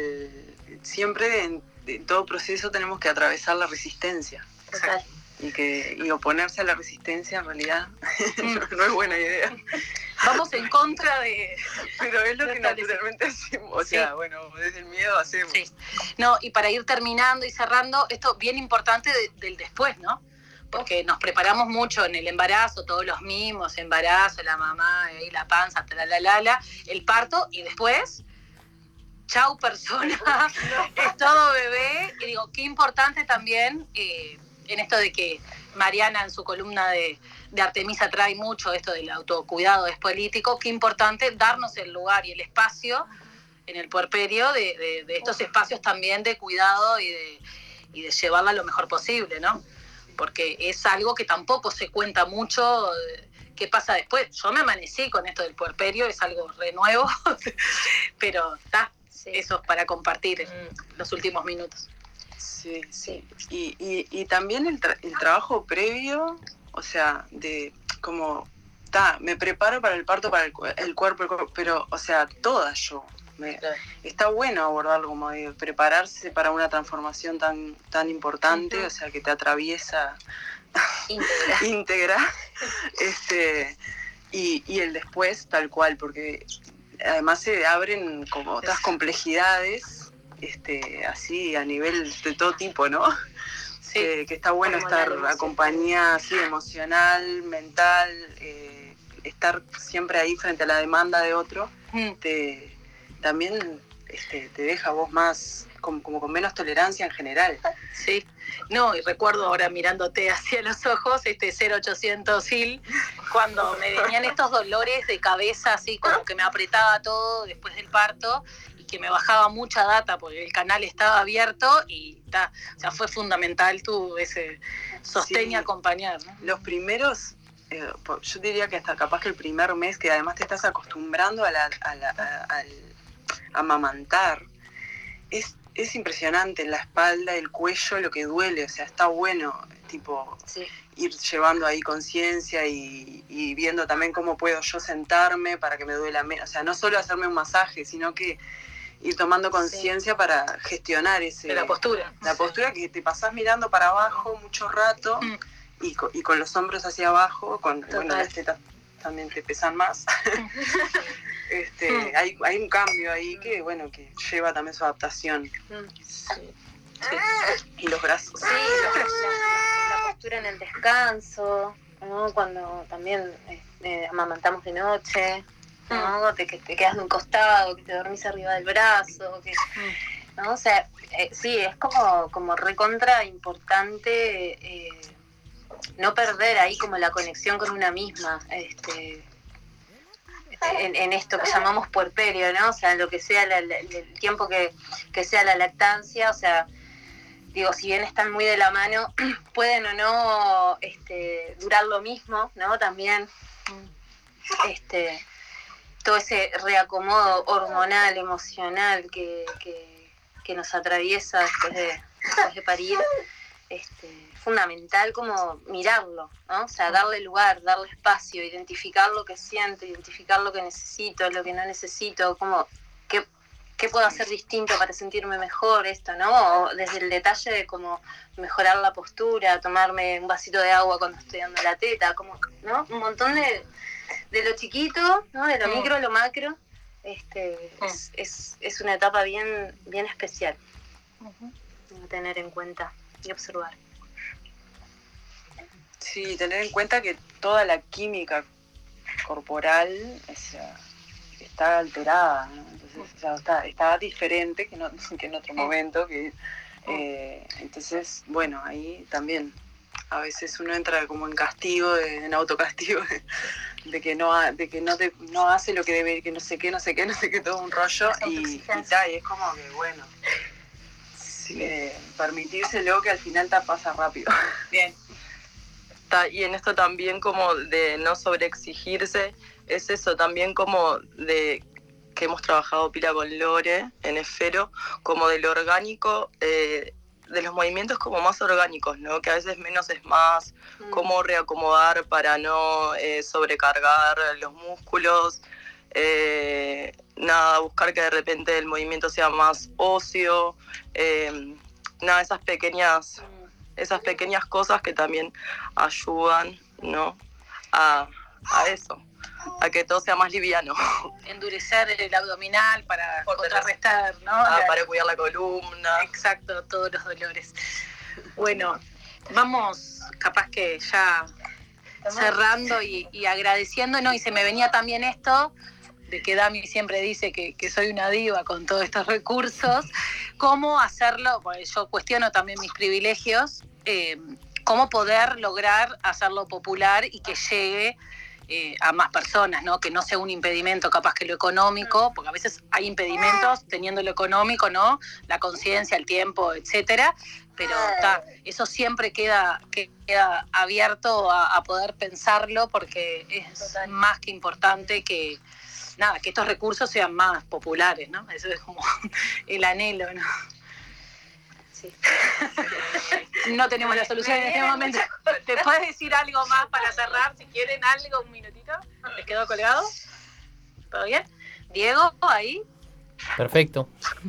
siempre en todo proceso tenemos que atravesar la resistencia. Total. Y oponerse a la resistencia en realidad no es buena idea. Vamos en contra de... Pero es lo que naturalmente hacemos, o sea, bueno, desde el miedo hacemos. Sí. No, y para ir terminando y cerrando, esto bien importante del después, ¿no? Porque nos preparamos mucho en el embarazo, todos los mimos, embarazo, la mamá, y la panza, el parto, y después... Chau persona, es todo bebé. Y digo, qué importante también... en esto de que Mariana en su columna de Artemisa trae mucho esto del autocuidado es político, qué importante darnos el lugar y el espacio en el puerperio de estos espacios también de cuidado y de llevarla lo mejor posible, ¿no? porque es algo que tampoco se cuenta mucho. ¿Qué pasa después? Yo me amanecí con esto del puerperio, es algo re nuevo, pero está, eso es para compartir en los últimos minutos. Sí. Y también el trabajo previo, o sea, de como, me preparo para el parto, para el cuerpo, pero, o sea, toda yo. Está bueno abordarlo como de prepararse para una transformación tan importante, o sea, que te atraviesa íntegra. Y el después tal cual, porque además se abren como otras complejidades, así a nivel de todo tipo, ¿no? Sí. Que está bueno estar acompañada, sí, emocional, mental, estar siempre ahí frente a la demanda de otro, también te deja a vos más, como con menos tolerancia en general. Sí, no, y recuerdo ahora mirándote hacia los ojos, 0800 Gil, cuando me venían estos dolores de cabeza, así como que me apretaba todo después del parto, y que me bajaba mucha data porque el canal estaba abierto, y o sea, fue fundamental ese sostén y acompañar, ¿no? Los primeros, yo diría que hasta capaz que el primer mes, que además te estás acostumbrando al amamantar, es impresionante la espalda, el cuello, lo que duele, o sea, está bueno, tipo, ir llevando ahí conciencia y viendo también cómo puedo yo sentarme para que me duela menos, o sea, no solo hacerme un masaje, sino que ir tomando conciencia para gestionar de la postura. La postura que te pasás mirando para abajo mucho rato y con los hombros hacia abajo, bueno, las tetas también te pesan más. Hay un cambio ahí que lleva también su adaptación. Y los brazos. Sí, la postura en el descanso, ¿no? Cuando también amamantamos de noche, ¿no? Que te quedas de un costado, que te dormís arriba del brazo, ¿no? O sea, sí, es como recontra importante no perder ahí como la conexión con una misma, en esto que llamamos puerperio, ¿no? O sea, lo que sea el tiempo que sea la lactancia, o sea, digo, si bien están muy de la mano, pueden o no durar lo mismo, ¿no? También todo ese reacomodo hormonal, emocional que nos atraviesa después de parir, fundamental como mirarlo, ¿no? O sea, darle lugar, darle espacio, identificar lo que siento, identificar lo que necesito, lo que no necesito, como qué puedo hacer distinto para sentirme mejor, ¿no? O desde el detalle de cómo mejorar la postura, tomarme un vasito de agua cuando estoy dando la teta, como, ¿no? Un montón de lo chiquito, ¿no? De lo micro, lo macro, es una etapa bien especial a tener en cuenta y observar. Sí, tener en cuenta que toda la química corporal está alterada, ¿no? Entonces está diferente que en otro momento. Entonces, bueno, ahí también a veces uno entra como en castigo, en autocastigo, de que no hace lo que debe, que no sé qué, todo un rollo, y es como que, bueno, permitírselo, que al final te pasa rápido. Bien. Y en esto también como de no sobreexigirse, es eso también como de que hemos trabajado pila con Lore en Esfero, como de lo orgánico, de los movimientos como más orgánicos, ¿no? Que a veces menos es más, cómo reacomodar para no sobrecargar los músculos, buscar que de repente el movimiento sea más óseo, esas pequeñas cosas que también ayudan, ¿no? a eso, a que todo sea más liviano. Endurecer el abdominal para contrarrestar, ¿no? Para cuidar la columna. Exacto, todos los dolores. Bueno, vamos capaz que ya cerrando y agradeciendo, ¿no? Y se me venía también esto de que Dami siempre dice que soy una diva con todos estos recursos. ¿Cómo hacerlo? Bueno, yo cuestiono también mis privilegios. ¿Cómo poder lograr hacerlo popular y que llegue a más personas, ¿no? Que no sea un impedimento capaz que lo económico, porque a veces hay impedimentos teniendo lo económico, ¿no? La conciencia, el tiempo, etcétera, pero eso siempre queda abierto a poder pensarlo, porque es más que importante que estos recursos sean más populares, ¿no? Eso es como el anhelo, ¿no? Sí. No tenemos la solución en este momento. ¿Te puedes decir algo más para cerrar? Si quieren algo, un minutito. ¿Les quedó colgado? ¿Todo bien? Diego, ahí. Perfecto.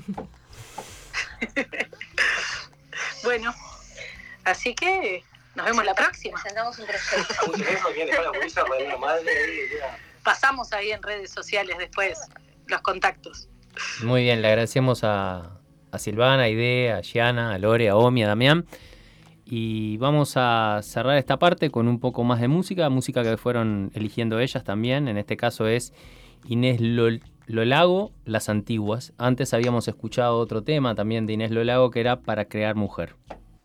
Bueno, así que nos vemos la próxima. Presentamos un proyecto. ¿Algún teléfono quieren dejar la bolsa para una madre? Pasamos ahí en redes sociales después los contactos. Muy bien, le agradecemos a Silvana, a Ide, a Gianna, a Lore, a Omi, a Damián. Y vamos a cerrar esta parte con un poco más de música que fueron eligiendo ellas también. En este caso es Inés Lolago, Las Antiguas. Antes habíamos escuchado otro tema también de Inés Lolago que era Para Crear Mujer.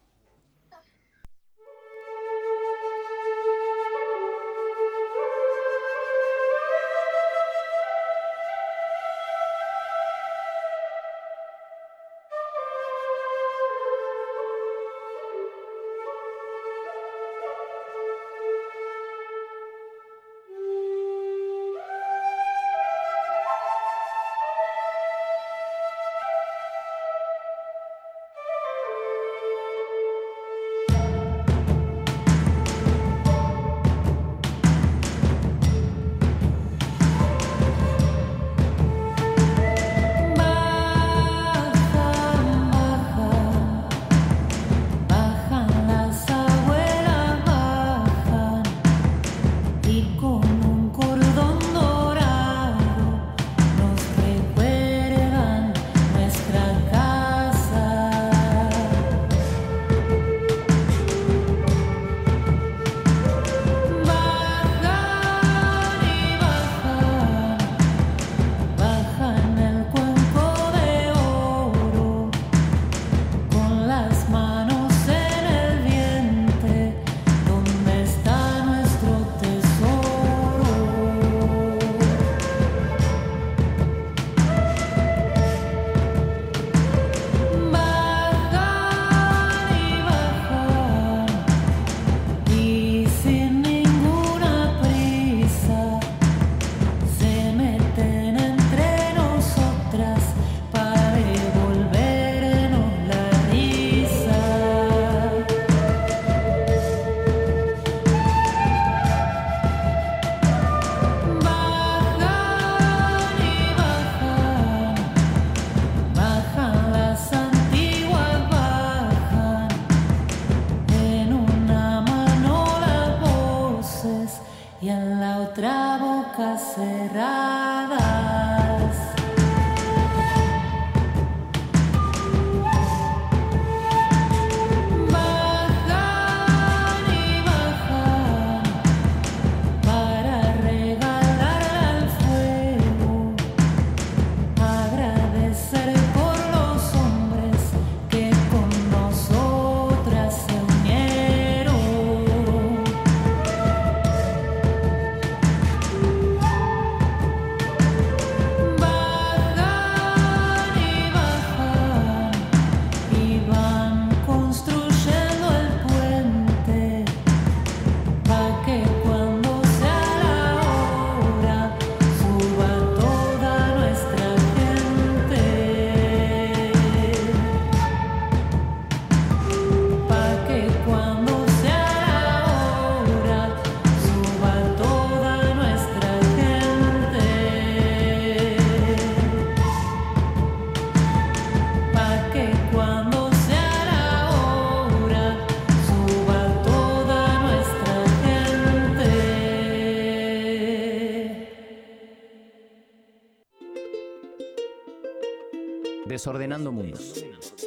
Desordenando Mundos.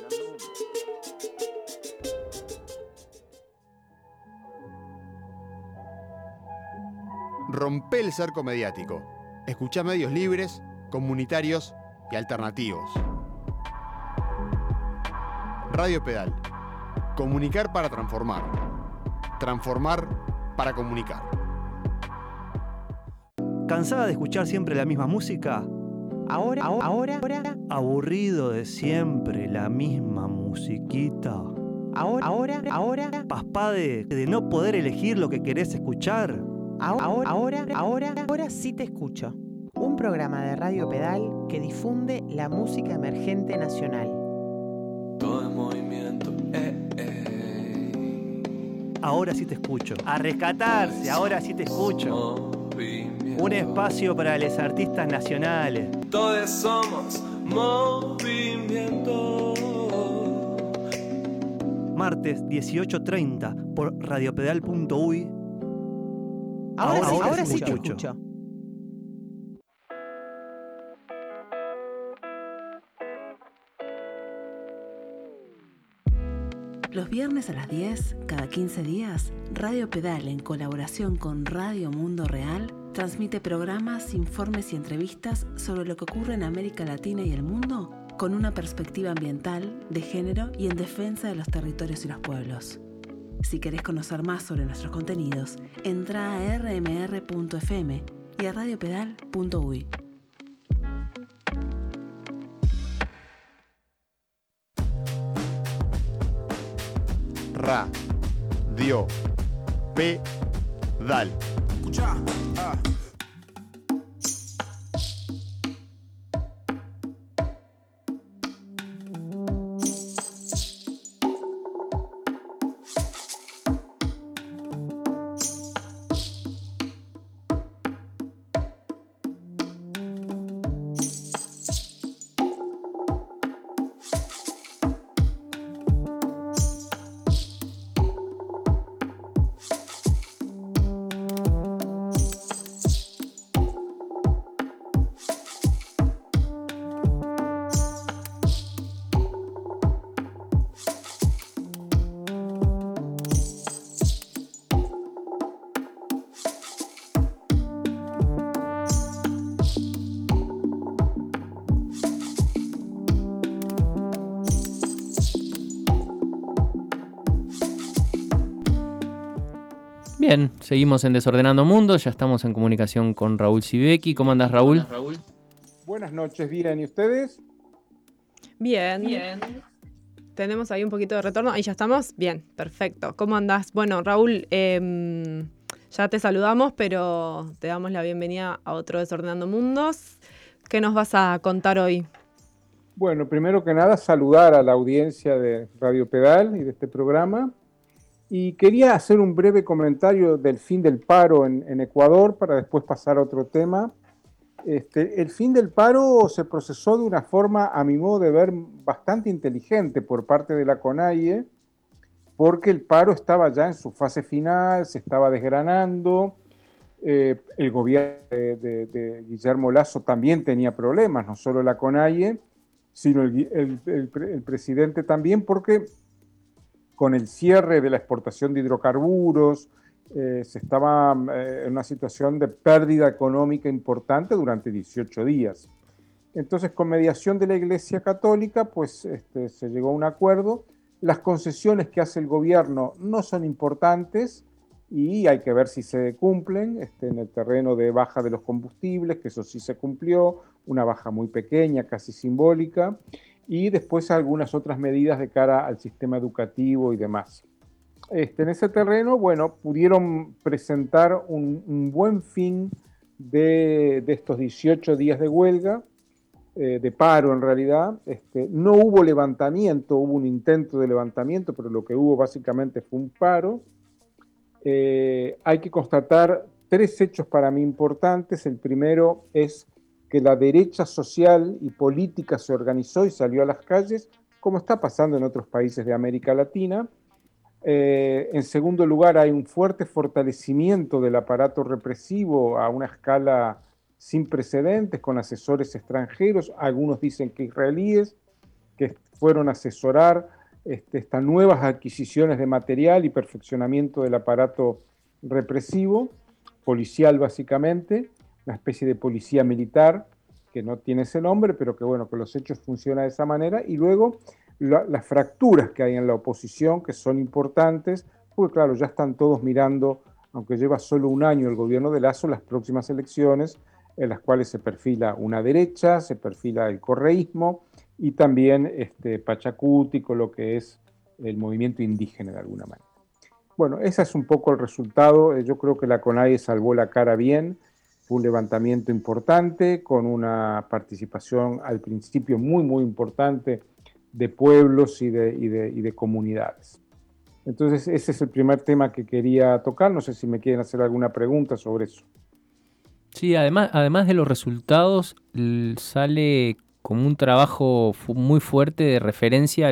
Rompe el cerco mediático. Escuchá medios libres, comunitarios y alternativos. Radio Pedal. Comunicar para transformar. Transformar para comunicar. ¿Cansada de escuchar siempre la misma música? Ahora, aburrido de siempre la misma musiquita. Ahora. Paspá de no poder elegir lo que querés escuchar. Ahora sí te escucho. Un programa de Radio Pedal que difunde la música emergente nacional. Todo en movimiento. Ahora sí te escucho. A rescatarse, ahora sí te escucho. Un espacio para los artistas nacionales. Todos somos movimiento. Martes 18:30 por radiopedal.uy. Ahora sí te escucho. Los viernes a las 10, cada 15 días, Radio Pedal, en colaboración con Radio Mundo Real, transmite programas, informes y entrevistas sobre lo que ocurre en América Latina y el mundo con una perspectiva ambiental, de género y en defensa de los territorios y los pueblos. Si querés conocer más sobre nuestros contenidos, entra a rmr.fm y a radiopedal.uy. Radio Pedal. Escucha. Bien, seguimos en Desordenando Mundos, ya estamos en comunicación con Raúl Sibeki. ¿Cómo andás, Raúl? Buenas noches, bien, ¿y ustedes? Bien. Tenemos ahí un poquito de retorno. Ahí ya estamos. Bien, perfecto. ¿Cómo andás? Bueno, Raúl, ya te saludamos, pero te damos la bienvenida a otro Desordenando Mundos. ¿Qué nos vas a contar hoy? Bueno, primero que nada, saludar a la audiencia de Radio Pedal y de este programa. Y quería hacer un breve comentario del fin del paro en Ecuador para después pasar a otro tema. El fin del paro se procesó de una forma, a mi modo de ver, bastante inteligente por parte de la CONAIE, porque el paro estaba ya en su fase final, se estaba desgranando. El gobierno de Guillermo Lasso también tenía problemas, no solo la CONAIE, sino el presidente también, porque con el cierre de la exportación de hidrocarburos, se estaba en una situación de pérdida económica importante durante 18 días. Entonces, con mediación de la Iglesia Católica, pues se llegó a un acuerdo. Las concesiones que hace el gobierno no son importantes y hay que ver si se cumplen en el terreno de baja de los combustibles, que eso sí se cumplió, una baja muy pequeña, casi simbólica, y después algunas otras medidas de cara al sistema educativo y demás. En ese terreno, bueno, pudieron presentar un buen fin de estos 18 días de huelga, de paro en realidad. No hubo levantamiento, hubo un intento de levantamiento, pero lo que hubo básicamente fue un paro. Hay que constatar 3 hechos para mí importantes. El primero es que la derecha social y política se organizó y salió a las calles, como está pasando en otros países de América Latina. En segundo lugar, hay un fuerte fortalecimiento del aparato represivo a una escala sin precedentes, con asesores extranjeros, algunos dicen que israelíes, que fueron a asesorar estas nuevas adquisiciones de material y perfeccionamiento del aparato represivo, policial básicamente, una especie de policía militar, que no tiene ese nombre, pero que bueno, que los hechos funcionan de esa manera. Y luego las fracturas que hay en la oposición, que son importantes, porque claro, ya están todos mirando, aunque lleva solo un año el gobierno de Lasso, las próximas elecciones, en las cuales se perfila una derecha, se perfila el correísmo, y también Pachacuti, con lo que es el movimiento indígena de alguna manera. Bueno, ese es un poco el resultado. Yo creo que la CONAIE salvó la cara bien. Fue un levantamiento importante, con una participación al principio muy, muy importante de pueblos y de comunidades. Entonces, ese es el primer tema que quería tocar. No sé si me quieren hacer alguna pregunta sobre eso. Sí, además de los resultados, sale como un trabajo muy fuerte de referencia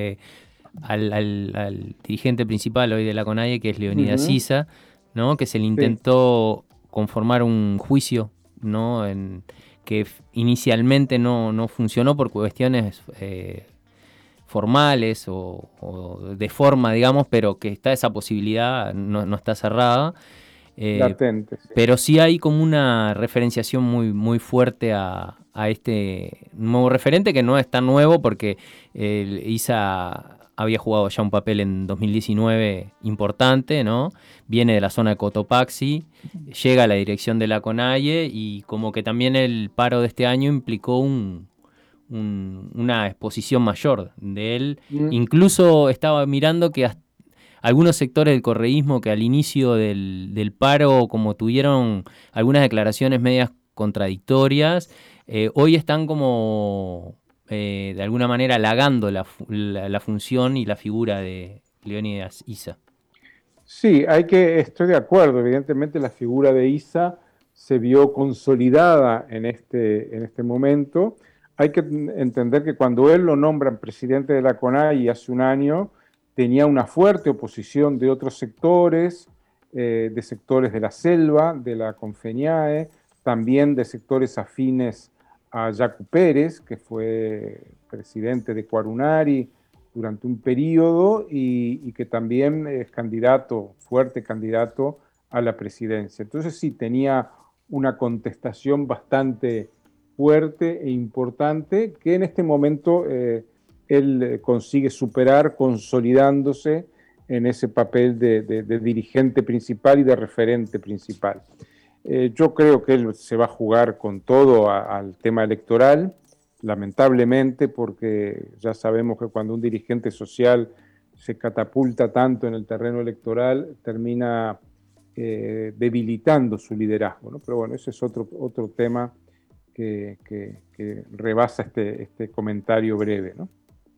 al dirigente principal hoy de la CONAIE, que es Leonidas Issa, ¿no? Que se le intentó conformar un juicio, ¿no? Que inicialmente no funcionó por cuestiones formales o de forma, digamos, pero que está esa posibilidad, no está cerrada. Latente. Sí. Pero sí hay como una referenciación muy, muy fuerte a este nuevo referente, que no es tan nuevo porque Issa había jugado ya un papel en 2019 importante, ¿no? Viene de la zona de Cotopaxi, llega a la dirección de la CONAIE y como que también el paro de este año implicó una exposición mayor de él. Incluso estaba mirando que algunos sectores del correísmo que al inicio del paro, como tuvieron algunas declaraciones medias contradictorias, hoy están como de alguna manera halagando la función y la figura de Leonidas Issa. Sí, estoy de acuerdo. Evidentemente la figura de Issa se vio consolidada en este momento. Hay que entender que cuando él lo nombran presidente de la CONAIE hace un año, tenía una fuerte oposición de otros sectores, de sectores de la selva, de la Confeñae, también de sectores afines a Yacu Pérez, que fue presidente de Cuarunari durante un periodo y que también es fuerte candidato a la presidencia. Entonces sí, tenía una contestación bastante fuerte e importante que en este momento él consigue superar consolidándose en ese papel de dirigente principal y de referente principal. Yo creo que él se va a jugar con todo al tema electoral, lamentablemente, porque ya sabemos que cuando un dirigente social se catapulta tanto en el terreno electoral, termina debilitando su liderazgo, ¿no? Pero bueno, ese es otro tema que rebasa este comentario breve, ¿no?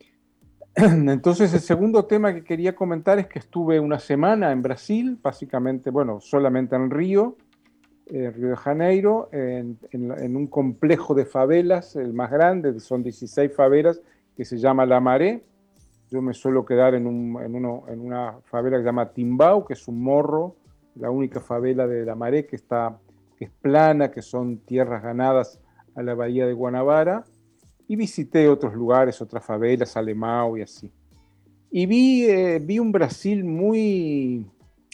Entonces, el segundo tema que quería comentar es que estuve una semana en Brasil, básicamente, bueno, solamente en Río de Janeiro, en un complejo de favelas, el más grande, son 16 favelas, que se llama La Maré. Yo me suelo quedar en una favela que se llama Timbau, que es un morro, la única favela de La Maré que es plana, que son tierras ganadas a la bahía de Guanabara. Y visité otros lugares, otras favelas, Alemão y así. Y vi un Brasil muy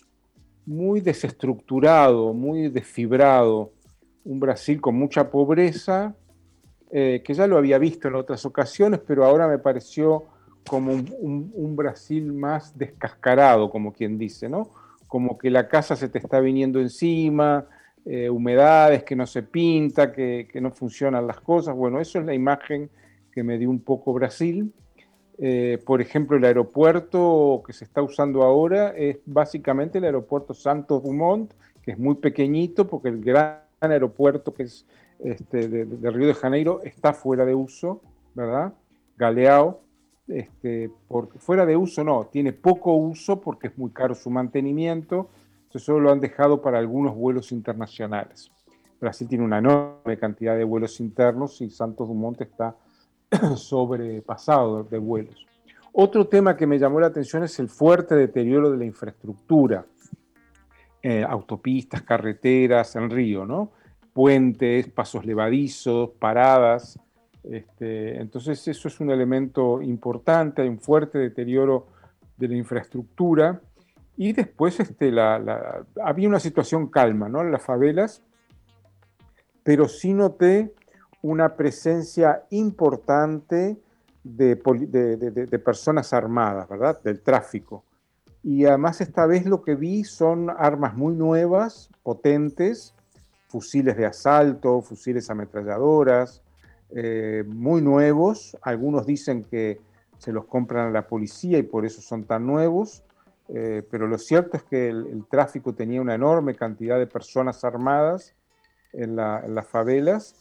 desestructurado, muy desfibrado, un Brasil con mucha pobreza, que ya lo había visto en otras ocasiones, pero ahora me pareció como un Brasil más descascarado, como quien dice, ¿no? Como que la casa se te está viniendo encima, humedades, que no se pinta, que no funcionan las cosas. Bueno, eso es la imagen que me dio un poco Brasil. Por ejemplo, el aeropuerto que se está usando ahora es básicamente el aeropuerto Santos Dumont, que es muy pequeñito porque el gran aeropuerto que es de Río de Janeiro está fuera de uso, ¿verdad? Galeão, porque fuera de uso no, tiene poco uso porque es muy caro su mantenimiento. Entonces solo lo han dejado para algunos vuelos internacionales. Brasil tiene una enorme cantidad de vuelos internos y Santos Dumont está sobrepasado de vuelos. Otro tema que me llamó la atención es el fuerte deterioro de la infraestructura. Autopistas, carreteras en Río, ¿no? Puentes, pasos levadizos, paradas. Entonces eso es un elemento importante, hay un fuerte deterioro de la infraestructura. Y después había una situación calma, ¿no? En las favelas, pero sí noté una presencia importante de personas armadas, ¿verdad? Del tráfico. Y además esta vez lo que vi son armas muy nuevas, potentes, fusiles de asalto, fusiles ametralladoras, muy nuevos. Algunos dicen que se los compran a la policía y por eso son tan nuevos, pero lo cierto es que el tráfico tenía una enorme cantidad de personas armadas en las favelas,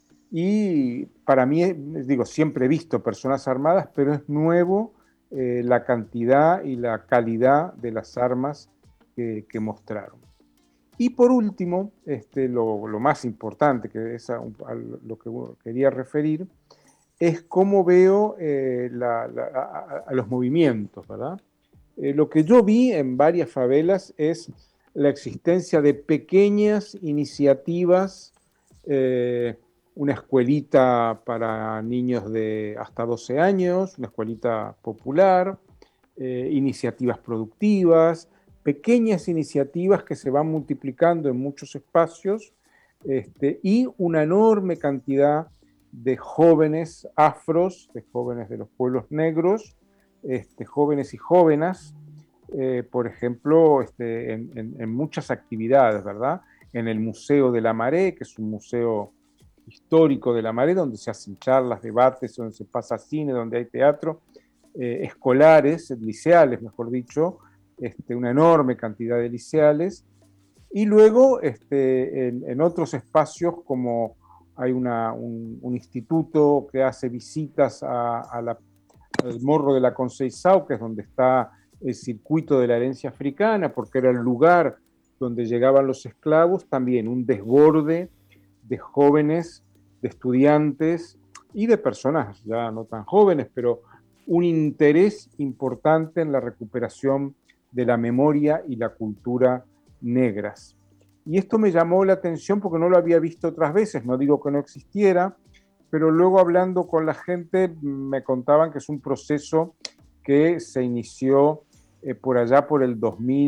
y para mí, digo, siempre he visto personas armadas, pero es nuevo la cantidad y la calidad de las armas que mostraron. Y por último, lo más importante, que es a lo que quería referir, es cómo veo a los movimientos, ¿verdad? Lo que yo vi en varias favelas es la existencia de pequeñas iniciativas, una escuelita para niños de hasta 12 años, una escuelita popular, iniciativas productivas, pequeñas iniciativas que se van multiplicando en muchos espacios, y una enorme cantidad de jóvenes afros, de jóvenes de los pueblos negros, jóvenes y jóvenes, por ejemplo, en muchas actividades, ¿verdad? En el Museo de la Maré, que es un museo histórico de la Maré, donde se hacen charlas, debates, donde se pasa cine, donde hay teatro, escolares, liceales, mejor dicho, una enorme cantidad de liceales, y luego en otros espacios, como hay un instituto que hace visitas al Morro de la Conceizao, que es donde está el circuito de la herencia africana, porque era el lugar donde llegaban los esclavos, también un desborde de jóvenes, de estudiantes y de personas ya no tan jóvenes, pero un interés importante en la recuperación de la memoria y la cultura negras. Y esto me llamó la atención porque no lo había visto otras veces, no digo que no existiera, pero luego hablando con la gente me contaban que es un proceso que se inició por allá por el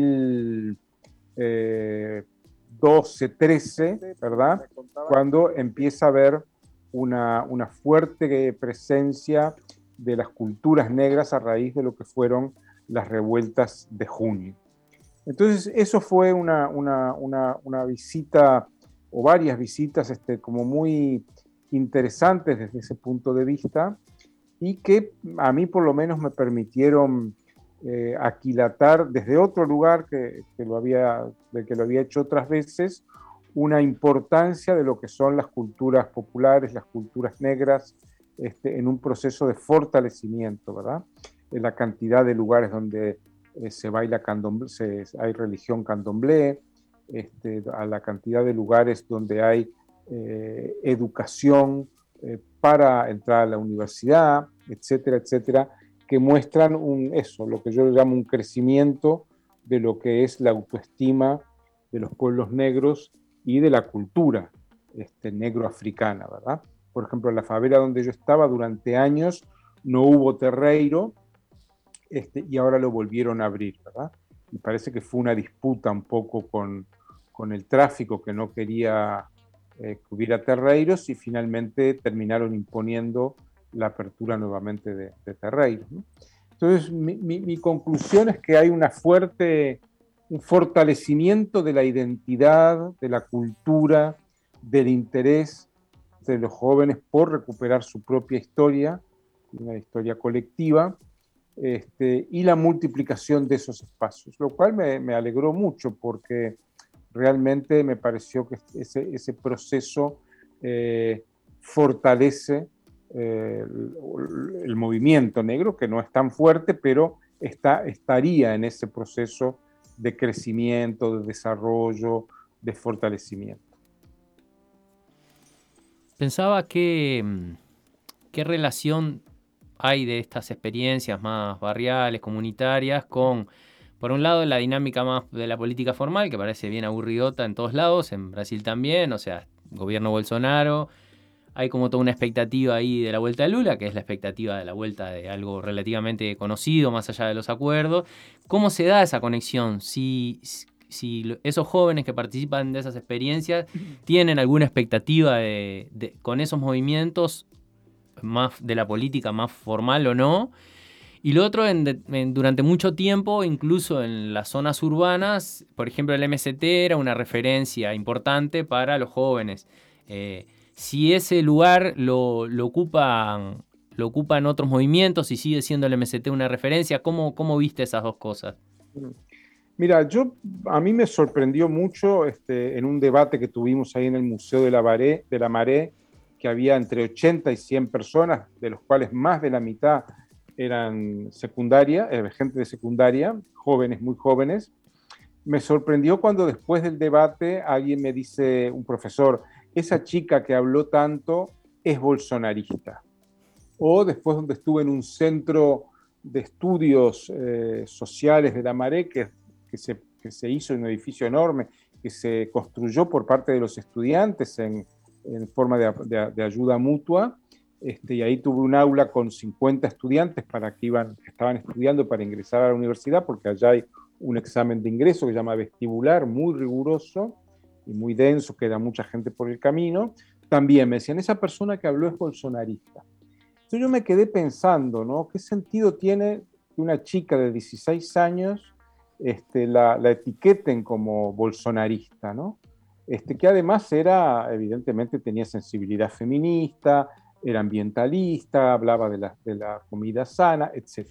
2012-13, ¿verdad? Cuando empieza a haber una fuerte presencia de las culturas negras a raíz de lo que fueron las revueltas de junio. Entonces, eso fue una visita, o varias visitas, como muy interesantes desde ese punto de vista, y que a mí por lo menos me permitieron aquilatar desde otro lugar que lo había hecho otras veces, una importancia de lo que son las culturas populares, las culturas negras, en un proceso de fortalecimiento, ¿verdad? En la cantidad de lugares donde se baila candomblé, hay religión candomblé, a la cantidad de lugares donde hay educación para entrar a la universidad, etcétera, etcétera, que muestran lo que yo llamo un crecimiento de lo que es la autoestima de los pueblos negros y de la cultura negro-africana, ¿verdad? Por ejemplo, en la favela donde yo estaba durante años no hubo terreiro, y ahora lo volvieron a abrir, ¿verdad? Y parece que fue una disputa un poco con el tráfico, que no quería que hubiera terreiros, y finalmente terminaron imponiendo la apertura nuevamente de terreiros, ¿no? Entonces, mi conclusión es que hay un fortalecimiento de la identidad, de la cultura, del interés de los jóvenes por recuperar su propia historia, una historia colectiva, y la multiplicación de esos espacios, lo cual me alegró mucho porque realmente me pareció que ese proceso fortalece el movimiento negro, que no es tan fuerte, pero estaría en ese proceso de crecimiento, de desarrollo, de fortalecimiento. Pensaba qué relación hay de estas experiencias más barriales, comunitarias, con, por un lado, la dinámica más de la política formal, que parece bien aburridota en todos lados, en Brasil también, o sea, gobierno Bolsonaro. Hay como toda una expectativa ahí de la vuelta de Lula, que es la expectativa de la vuelta de algo relativamente conocido, más allá de los acuerdos. ¿Cómo se da esa conexión? Si esos jóvenes que participan de esas experiencias tienen alguna expectativa con esos movimientos más de la política más formal o no. Y lo otro, durante mucho tiempo, incluso en las zonas urbanas, por ejemplo, el MST era una referencia importante para los jóvenes. Si ese lugar lo lo ocupan otros movimientos y sigue siendo el MST una referencia. ¿Cómo viste esas dos cosas? Mira, a mí me sorprendió mucho en un debate que tuvimos ahí en el Museo de la Maré, que había entre 80 y 100 personas, de los cuales más de la mitad eran secundaria, gente de secundaria, jóvenes, muy jóvenes. Me sorprendió cuando después del debate alguien me dice, un profesor, esa chica que habló tanto es bolsonarista. O después donde estuve en un centro de estudios sociales de la Maré, que se hizo en un edificio enorme, que se construyó por parte de los estudiantes en forma de ayuda mutua, y ahí tuve un aula con 50 estudiantes que estaban estudiando para ingresar a la universidad, porque allá hay un examen de ingreso que se llama vestibular, muy riguroso y muy denso, queda mucha gente por el camino. También me decían, esa persona que habló es bolsonarista. Entonces yo me quedé pensando, ¿no? ¿Qué sentido tiene que una chica de 16 años la etiqueten como bolsonarista, ¿no? Que además evidentemente tenía sensibilidad feminista, era ambientalista, hablaba de la comida sana, etc.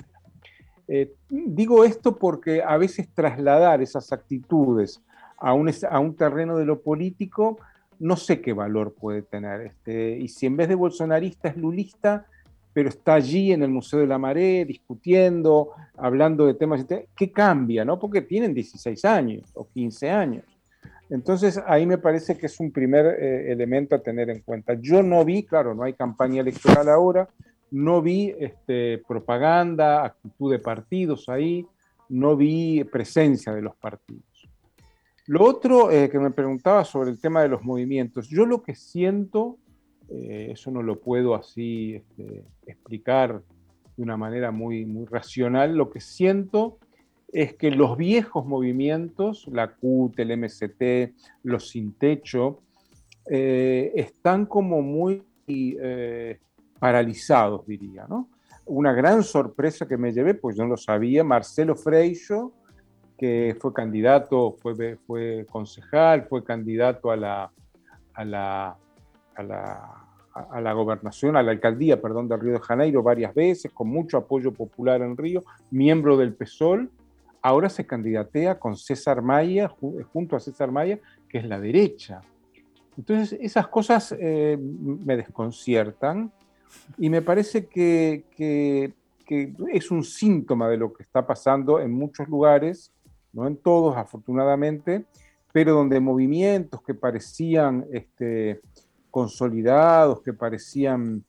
Digo esto porque a veces trasladar esas actitudes a un terreno de lo político, no sé qué valor puede tener. Y si en vez de bolsonarista es lulista, pero está allí en el Museo de la Maré discutiendo, hablando de temas, ¿qué cambia? ¿No? Porque tienen 16 años o 15 años. Entonces ahí me parece que es un primer elemento a tener en cuenta. Yo no vi, claro, no hay campaña electoral ahora, no vi propaganda, actitud de partidos ahí, no vi presencia de los partidos. Lo otro que me preguntaba sobre el tema de los movimientos, yo lo que siento, eso no lo puedo así explicar de una manera muy, muy racional, lo que siento es que los viejos movimientos, la CUT, el MST, los Sin Techo, están como muy paralizados, diría, ¿no? Una gran sorpresa que me llevé, pues yo no lo sabía, Marcelo Freixo, que fue candidato, fue concejal, fue candidato a la gobernación, a la alcaldía, perdón, de Río de Janeiro varias veces, con mucho apoyo popular en Río, miembro del PSOL, ahora se candidatea con César Maia, junto a César Maia, que es la derecha. Entonces, esas cosas me desconciertan y me parece que es un síntoma de lo que está pasando en muchos lugares, no en todos, afortunadamente, pero donde movimientos que parecían consolidados, que parecían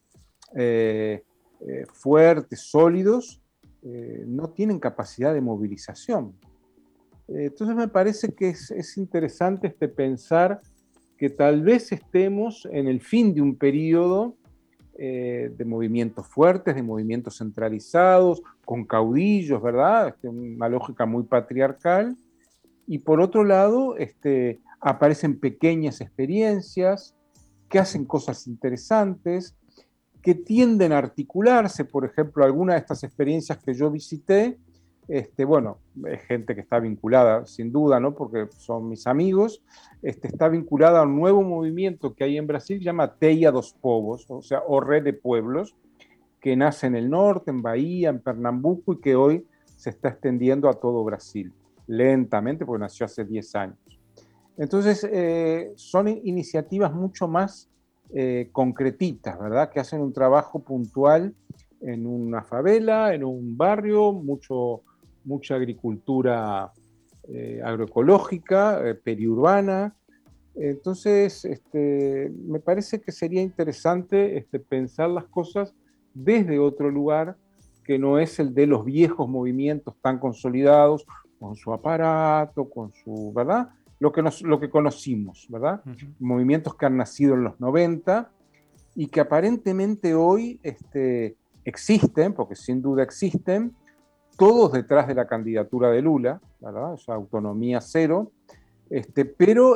fuertes, sólidos, no tienen capacidad de movilización. Entonces me parece que es interesante pensar que tal vez estemos en el fin de un periodo de movimientos fuertes, de movimientos centralizados, con caudillos, ¿verdad? Una lógica muy patriarcal. Y por otro lado, aparecen pequeñas experiencias que hacen cosas interesantes, que tienden a articularse. Por ejemplo, algunas de estas experiencias que yo visité, bueno, es gente que está vinculada, sin duda, ¿no? Porque son mis amigos, está vinculada a un nuevo movimiento que hay en Brasil, que se llama Teia dos Povos, o sea, o Red de Pueblos, que nace en el norte, en Bahía, en Pernambuco, y que hoy se está extendiendo a todo Brasil, lentamente, porque nació hace 10 años. Entonces, son iniciativas mucho más concretitas, ¿verdad? Que hacen un trabajo puntual en una favela, en un barrio, mucha agricultura agroecológica, periurbana. Entonces, me parece que sería interesante pensar las cosas desde otro lugar que no es el de los viejos movimientos tan consolidados, con su aparato, con su, ¿verdad? Lo que conocimos, ¿verdad? Uh-huh. Movimientos que han nacido en los 90 y que aparentemente hoy existen, porque sin duda existen, todos detrás de la candidatura de Lula, ¿verdad? Esa autonomía cero, pero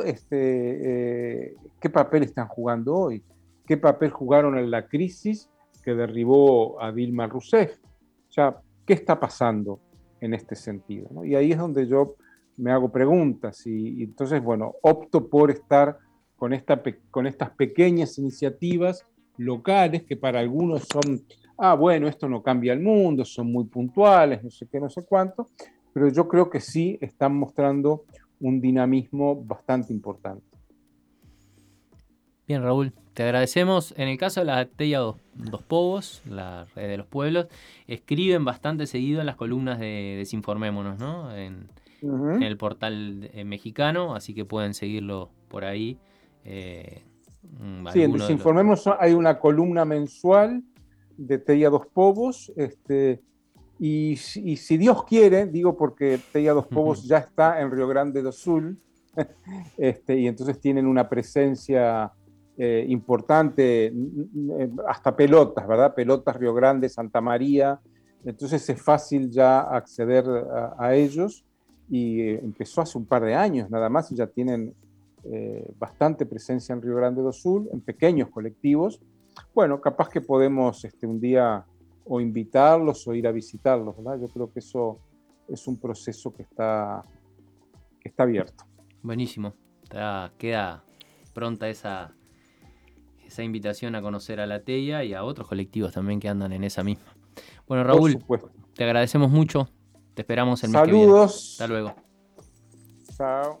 ¿qué papel están jugando hoy? ¿Qué papel jugaron en la crisis que derribó a Dilma Rousseff? O sea, ¿qué está pasando en este sentido, ¿no? Y ahí es donde yo me hago preguntas y entonces, bueno, opto por estar con estas pequeñas iniciativas locales que para algunos son bueno, esto no cambia el mundo, son muy puntuales, no sé qué, no sé cuánto, pero yo creo que sí están mostrando un dinamismo bastante importante. Bien, Raúl, te agradecemos. En el caso de la Teia Dos Povos, la red de los pueblos, escriben bastante seguido en las columnas de Desinformémonos, ¿no? En el portal mexicano, así que pueden seguirlo por ahí. Sí, en Desinformémonos hay una columna mensual de Teia Dos Povos, y si Dios quiere, digo porque Teia Dos Povos ya está en Río Grande do Sul, y entonces tienen una presencia importante, hasta Pelotas, ¿verdad? Pelotas, Río Grande, Santa María, entonces es fácil ya acceder a ellos, y empezó hace un par de años nada más, y ya tienen bastante presencia en Río Grande do Sul, en pequeños colectivos. Bueno, capaz que podemos un día o invitarlos o ir a visitarlos, ¿verdad? Yo creo que eso es un proceso que está abierto. Buenísimo. Queda pronta esa invitación a conocer a la Teia y a otros colectivos también que andan en esa misma. Bueno, Raúl, te agradecemos mucho. Te esperamos el mes que viene. Saludos. Hasta luego. Chao.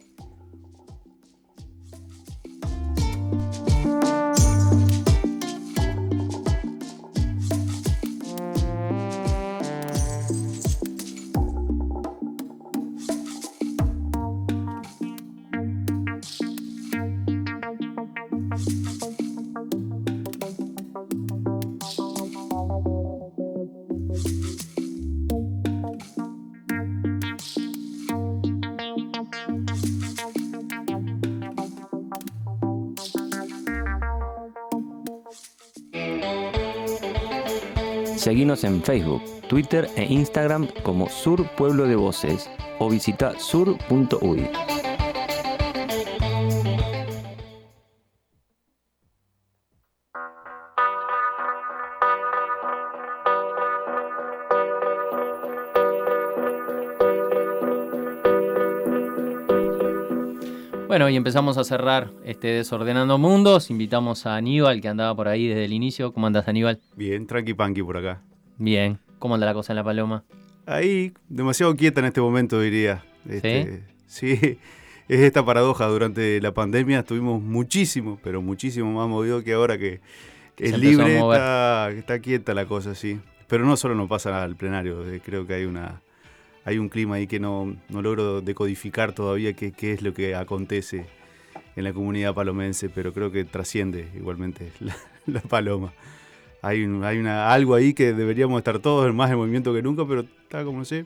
Seguinos en Facebook, Twitter e Instagram como Sur Pueblo de Voces o visita sur.uy. Bueno, y empezamos a cerrar Desordenando Mundos. Invitamos a Aníbal, que andaba por ahí desde el inicio. ¿Cómo andás, Aníbal? Bien, tranqui panqui por acá. Bien. ¿Cómo anda la cosa en La Paloma? Ahí, demasiado quieta en este momento, diría. Sí, es esta paradoja. Durante la pandemia estuvimos muchísimo, pero muchísimo más movido que ahora que es libre. Está quieta la cosa, sí. Pero no solo nos pasa al plenario. Creo que hay un clima ahí que no logro decodificar todavía qué es lo que acontece en la comunidad palomense, pero creo que trasciende igualmente la Paloma. Hay algo ahí que deberíamos estar todos más en movimiento que nunca, pero está como no sé.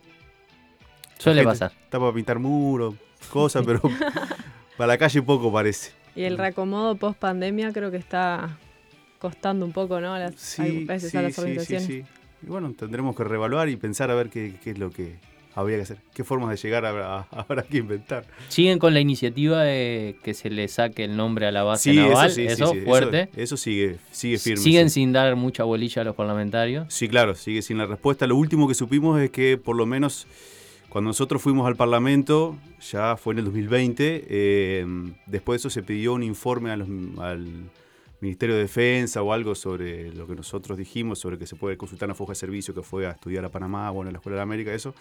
Suele pasar. Está para pintar muros, cosas, pero para la calle poco parece. Y el reacomodo post pandemia creo que está costando un poco, ¿no? A las organizaciones. Sí. Y bueno, tendremos que reevaluar y pensar a ver qué es lo que habría que hacer, qué formas de llegar habrá que inventar. ¿Siguen con la iniciativa de que se le saque el nombre a la base naval? Eso fuerte. Eso sigue firme. ¿Siguen sin dar mucha bolilla a los parlamentarios? Sí, claro, sigue sin la respuesta. Lo último que supimos es que por lo menos cuando nosotros fuimos al Parlamento, ya fue en el 2020, después de eso se pidió un informe al Ministerio de Defensa o algo sobre lo que nosotros dijimos, sobre que se puede consultar en la foja de servicio que fue a estudiar a Panamá, bueno, a la Escuela de América, eso.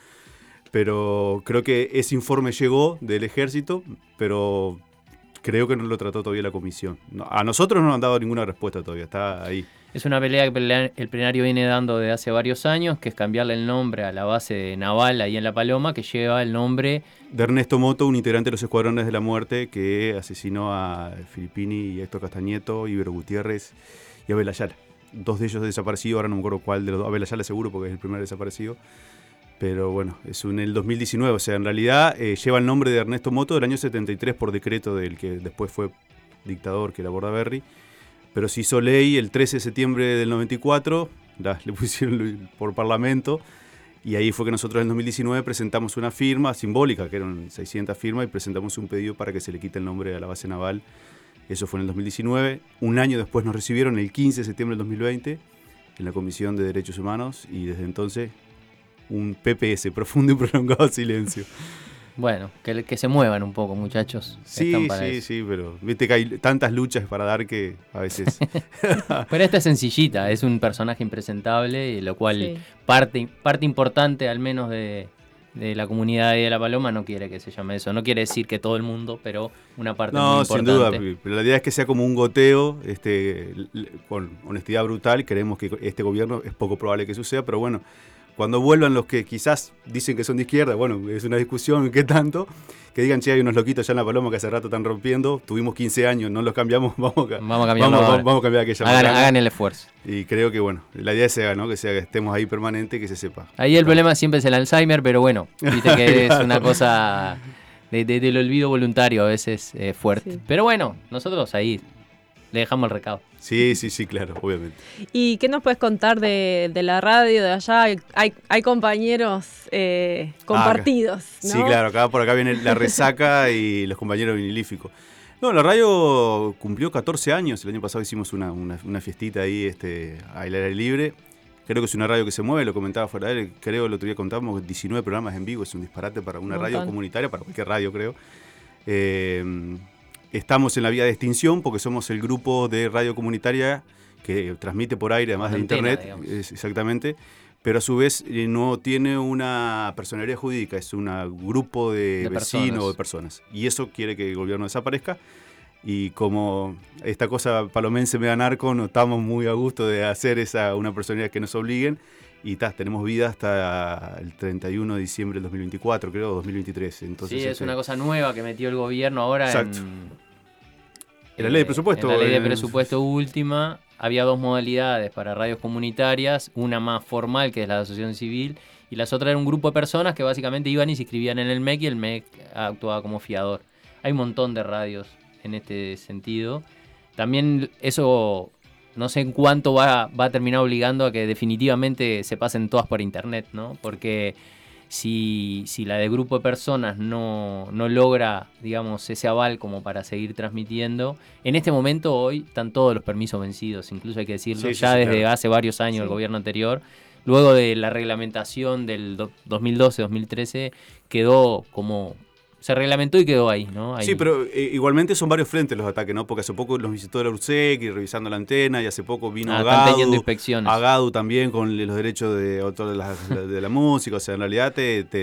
Pero creo que ese informe llegó del Ejército, pero creo que no lo trató todavía la comisión. A nosotros no nos han dado ninguna respuesta todavía, está ahí. Es una pelea que el plenario viene dando desde hace varios años, que es cambiarle el nombre a la base naval ahí en La Paloma, que lleva el nombre de Ernesto Moto, un integrante de los Escuadrones de la Muerte que asesinó a Filippini y Héctor Castañeto, Ibero Gutiérrez y Abel Ayala. Dos de ellos desaparecidos, ahora no me acuerdo cuál de los dos. Abel Ayala seguro porque es el primer desaparecido. Pero bueno, es en el 2019, o sea, en realidad lleva el nombre de Ernesto Moto del año 73 por decreto del que después fue dictador, que era Bordaberry. Pero se hizo ley el 13 de septiembre del 94, le pusieron por parlamento, y ahí fue que nosotros en el 2019 presentamos una firma simbólica, que eran 600 firmas, y presentamos un pedido para que se le quite el nombre a la base naval. Eso fue en el 2019. Un año después nos recibieron, el 15 de septiembre del 2020, en la Comisión de Derechos Humanos, y desde entonces un PPS, profundo y prolongado silencio. Bueno, que se muevan un poco, muchachos. Sí, Están para sí, eso. sí, pero viste que hay tantas luchas para dar que a veces... Pero esta es sencillita, es un personaje impresentable, y lo cual Sí. parte importante al menos de la comunidad de La Paloma no quiere que se llame eso. No quiere decir que todo el mundo, pero una parte muy No, importante. sin duda, pero la idea es que sea como un goteo, con honestidad brutal. Creemos que este gobierno es poco probable que suceda, pero bueno, cuando vuelvan los que quizás dicen que son de izquierda, bueno, es una discusión, ¿qué tanto? Que digan, che, hay unos loquitos allá en La Paloma que hace rato están rompiendo, tuvimos 15 años, no los cambiamos, vamos a cambiar aquella Hagan el esfuerzo. Y creo que, bueno, la idea es esa, ¿no? Que estemos ahí permanente, que se sepa. Ahí el problema siempre es el Alzheimer, pero bueno, viste que es una cosa del olvido voluntario a veces fuerte. Sí. Pero bueno, nosotros ahí le dejamos el recado. Sí, claro, obviamente. ¿Y qué nos puedes contar de la radio de allá? Hay compañeros compartidos, ¿no? Sí, claro, por acá viene la resaca y los compañeros vinilíficos. No, la radio cumplió 14 años. El año pasado hicimos una fiestita ahí al aire libre. Creo que es una radio que se mueve, lo comentaba fuera de él. Creo que el otro día contamos 19 programas en vivo. Es un disparate para una radio comunitaria, para cualquier radio, creo. Estamos en la vía de extinción porque somos el grupo de radio comunitaria que transmite por aire, además de internet. Exactamente. Pero a su vez no tiene una personería jurídica, es un grupo de vecinos o de personas. Y eso quiere que el gobierno desaparezca. Y como esta cosa palomense me da narco, no estamos muy a gusto de hacer una personería que nos obliguen. Y tenemos vida hasta el 31 de diciembre del 2024, creo, 2023. Entonces, sí, es una cosa nueva que metió el gobierno ahora. Exacto. En la ley de presupuesto. En la ley de presupuesto última había dos modalidades para radios comunitarias, una más formal, que es la de asociación civil, y las otras era un grupo de personas que básicamente iban y se inscribían en el MEC, y el MEC actuaba como fiador. Hay un montón de radios en este sentido. También eso... No sé en cuánto va a terminar obligando a que definitivamente se pasen todas por internet, ¿no? Porque si la de grupo de personas no logra, digamos, ese aval como para seguir transmitiendo, en este momento hoy están todos los permisos vencidos, incluso hay que decirlo, desde hace varios años el gobierno anterior, luego de la reglamentación del 2012-2013, quedó como... Se reglamentó y quedó ahí, ¿no? Ahí. Sí, pero igualmente son varios frentes los ataques, ¿no? Porque hace poco los visitó la URSEC y revisando la antena, y hace poco vino Agadu también con los derechos de autor de la música. O sea, en realidad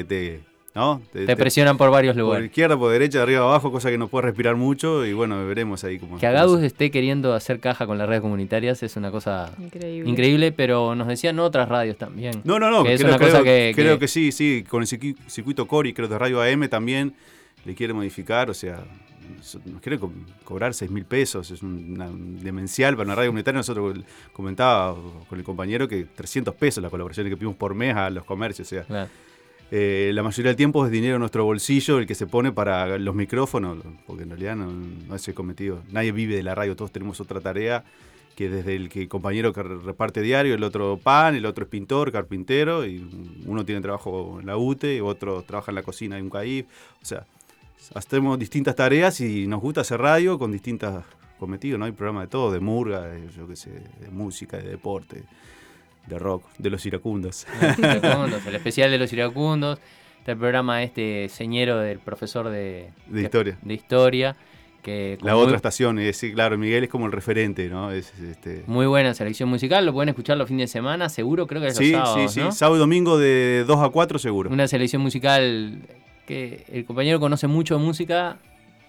¿no? Te presionan por varios lugares. Por izquierda, por derecha, de arriba a abajo, cosa que no puedes respirar mucho, y bueno, veremos ahí cómo... Que Agadu esté queriendo hacer caja con las redes comunitarias es una cosa increíble, pero nos decían otras radios también. No, que es una cosa creo que sí, con el circuito Cori, creo de Radio AM también le quiere modificar, o sea, nos quiere cobrar 6.000 pesos, es demencial para una radio comunitaria. Nosotros comentaba con el compañero que 300 pesos la colaboración que pedimos por mes a los comercios, o sea... Claro. La mayoría del tiempo es dinero en nuestro bolsillo el que se pone para los micrófonos, porque en realidad no es el cometido. Nadie vive de la radio, todos tenemos otra tarea, que desde el compañero que reparte diario, el otro pan, el otro es pintor, carpintero, y uno tiene trabajo en la UTE, y otro trabaja en la cocina de un CAIF. O sea, hacemos distintas tareas y nos gusta hacer radio con distintos cometidos, ¿no? Hay programas de todo, de murga, de música, de deporte, de rock, de los iracundos. El especial de los iracundos. Está el programa señero del profesor de historia. Que la otra estación, sí, claro, Miguel es como el referente, ¿no? Muy buena selección musical, lo pueden escuchar los fines de semana, seguro, creo que es los sábados, Sí, ¿no? Sábado y domingo de 2 a 4 seguro. Una selección musical que el compañero conoce mucho de música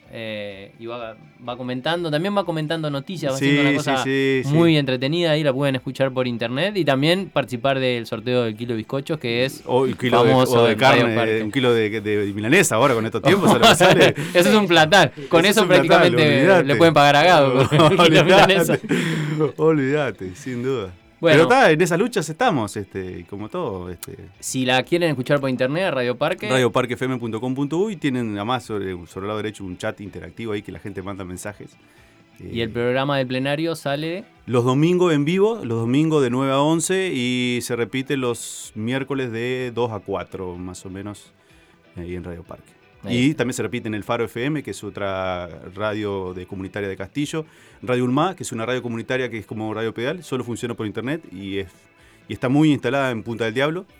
y va comentando, también va comentando noticias, va haciendo una cosa muy entretenida, ahí la pueden escuchar por internet, y también participar del sorteo del kilo de bizcochos, que es el kilo famoso de carne, un kilo de milanesa ahora con estos tiempos. Eso es un platal, con eso prácticamente le pueden pagar a Gado. Olvídate, sin duda. Bueno, pero en esas luchas estamos, como todo. Si la quieren escuchar por internet, Radio Parque. radioparquefm.com.uy, tienen además sobre el lado derecho un chat interactivo ahí que la gente manda mensajes. Y el programa del plenario sale... Los domingos en vivo, los domingos de 9 a 11, y se repite los miércoles de 2 a 4, más o menos, ahí en Radio Parque. Y también se repite en el Faro FM, que es otra radio comunitaria de Castillo. Radio Ulmá, que es una radio comunitaria que es como Radio Pedal, solo funciona por internet y está muy instalada en Punta del Diablo.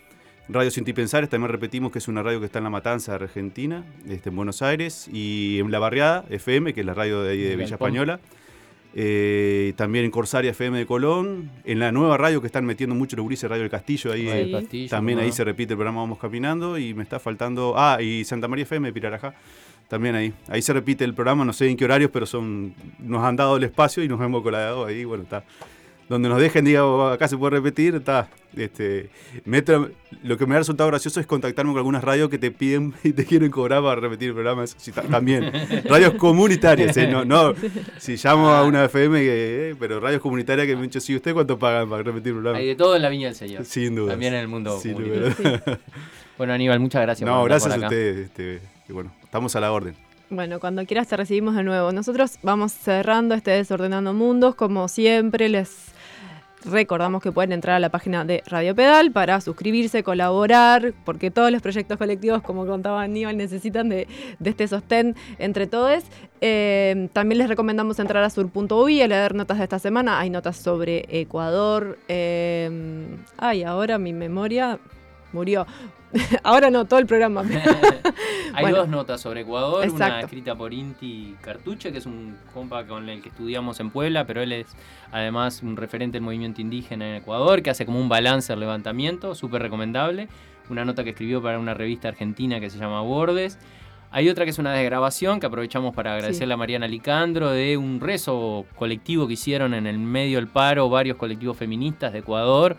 Radio Sin Ti Pensares, también repetimos que es una radio que está en La Matanza, Argentina, en Buenos Aires, y en La Barriada FM, que es la radio de ahí de Villa Española. También en Corsaria FM de Colón, en la nueva radio que están metiendo mucho los gurises, Radio El Castillo, ahí también ahí se repite el programa Vamos Caminando, y me está faltando, y Santa María FM de Pirarajá, también ahí se repite el programa, no sé en qué horarios, pero nos han dado el espacio y nos hemos colado ahí, bueno, está. Donde nos dejen, digamos, acá se puede repetir, está. Lo que me ha resultado gracioso es contactarme con algunas radios que te piden y te quieren cobrar para repetir el programa. Sí, también. Radios comunitarias, no. Si llamo a una FM, pero radios comunitarias que me han dicho, sí, ¿usted cuánto pagan para repetir el programa? Hay de todo en la Viña del Señor. Sin duda. También en el mundo sin comunitario. Sí. Bueno, Aníbal, muchas gracias. No, gracias a ustedes. Y bueno, estamos a la orden. Bueno, cuando quieras te recibimos de nuevo. Nosotros vamos cerrando este Desordenando Mundos. Como siempre, les recordamos que pueden entrar a la página de Radio Pedal para suscribirse, colaborar, porque todos los proyectos colectivos, como contaba Aníbal, necesitan de este sostén entre todos. También les recomendamos entrar a sur.uy a leer notas de esta semana. Hay notas sobre Ecuador. Ahora mi memoria murió. Ahora no, todo el programa. Hay dos notas sobre Ecuador, exacto. Una escrita por Inti Cartuche, que es un compa con el que estudiamos en Puebla, pero él es además un referente del movimiento indígena en Ecuador, que hace como un balance del levantamiento, súper recomendable. Una nota que escribió para una revista argentina que se llama Bordes. Hay otra que es una desgrabación que aprovechamos para agradecerle a Mariana Licandro, de un rezo colectivo que hicieron en el medio del paro varios colectivos feministas de Ecuador,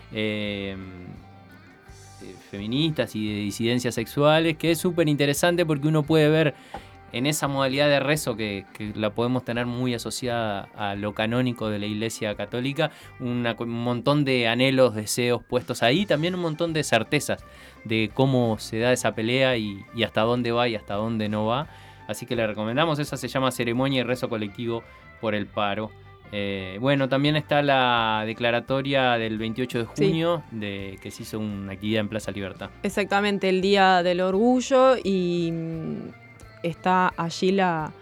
feministas y de disidencias sexuales, que es súper interesante porque uno puede ver en esa modalidad de rezo que la podemos tener muy asociada a lo canónico de la Iglesia Católica, un montón de anhelos, deseos puestos ahí, también un montón de certezas de cómo se da esa pelea y hasta dónde va y hasta dónde no va. Así que le recomendamos, esa se llama Ceremonia y Rezo Colectivo por el Paro. Bueno, también está la declaratoria del 28 de junio, que se hizo una actividad en Plaza Libertad. Exactamente, el Día del Orgullo, y está allí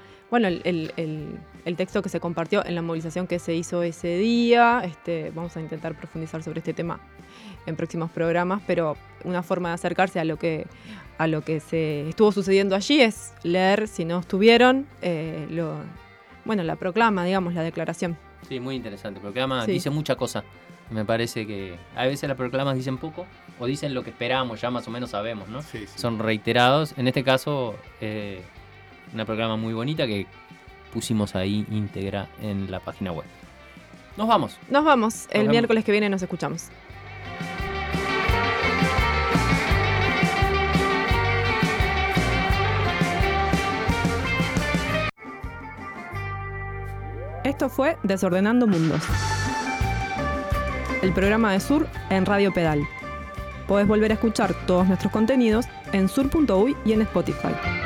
el texto que se compartió en la movilización que se hizo ese día. Vamos a intentar profundizar sobre este tema en próximos programas, pero una forma de acercarse a lo que se estuvo sucediendo allí es leer, si no estuvieron, la proclama, digamos, la declaración. Sí, muy interesante. Proclama dice mucha cosa. Me parece que a veces las proclamas dicen poco o dicen lo que esperamos, ya más o menos sabemos, ¿no? Sí. Son reiterados. En este caso, una proclama muy bonita que pusimos ahí íntegra en la página web. Nos vamos. El miércoles que viene nos escuchamos. Esto fue Desordenando Mundos, el programa de Sur en Radio Pedal. Podés volver a escuchar todos nuestros contenidos en sur.uy y en Spotify.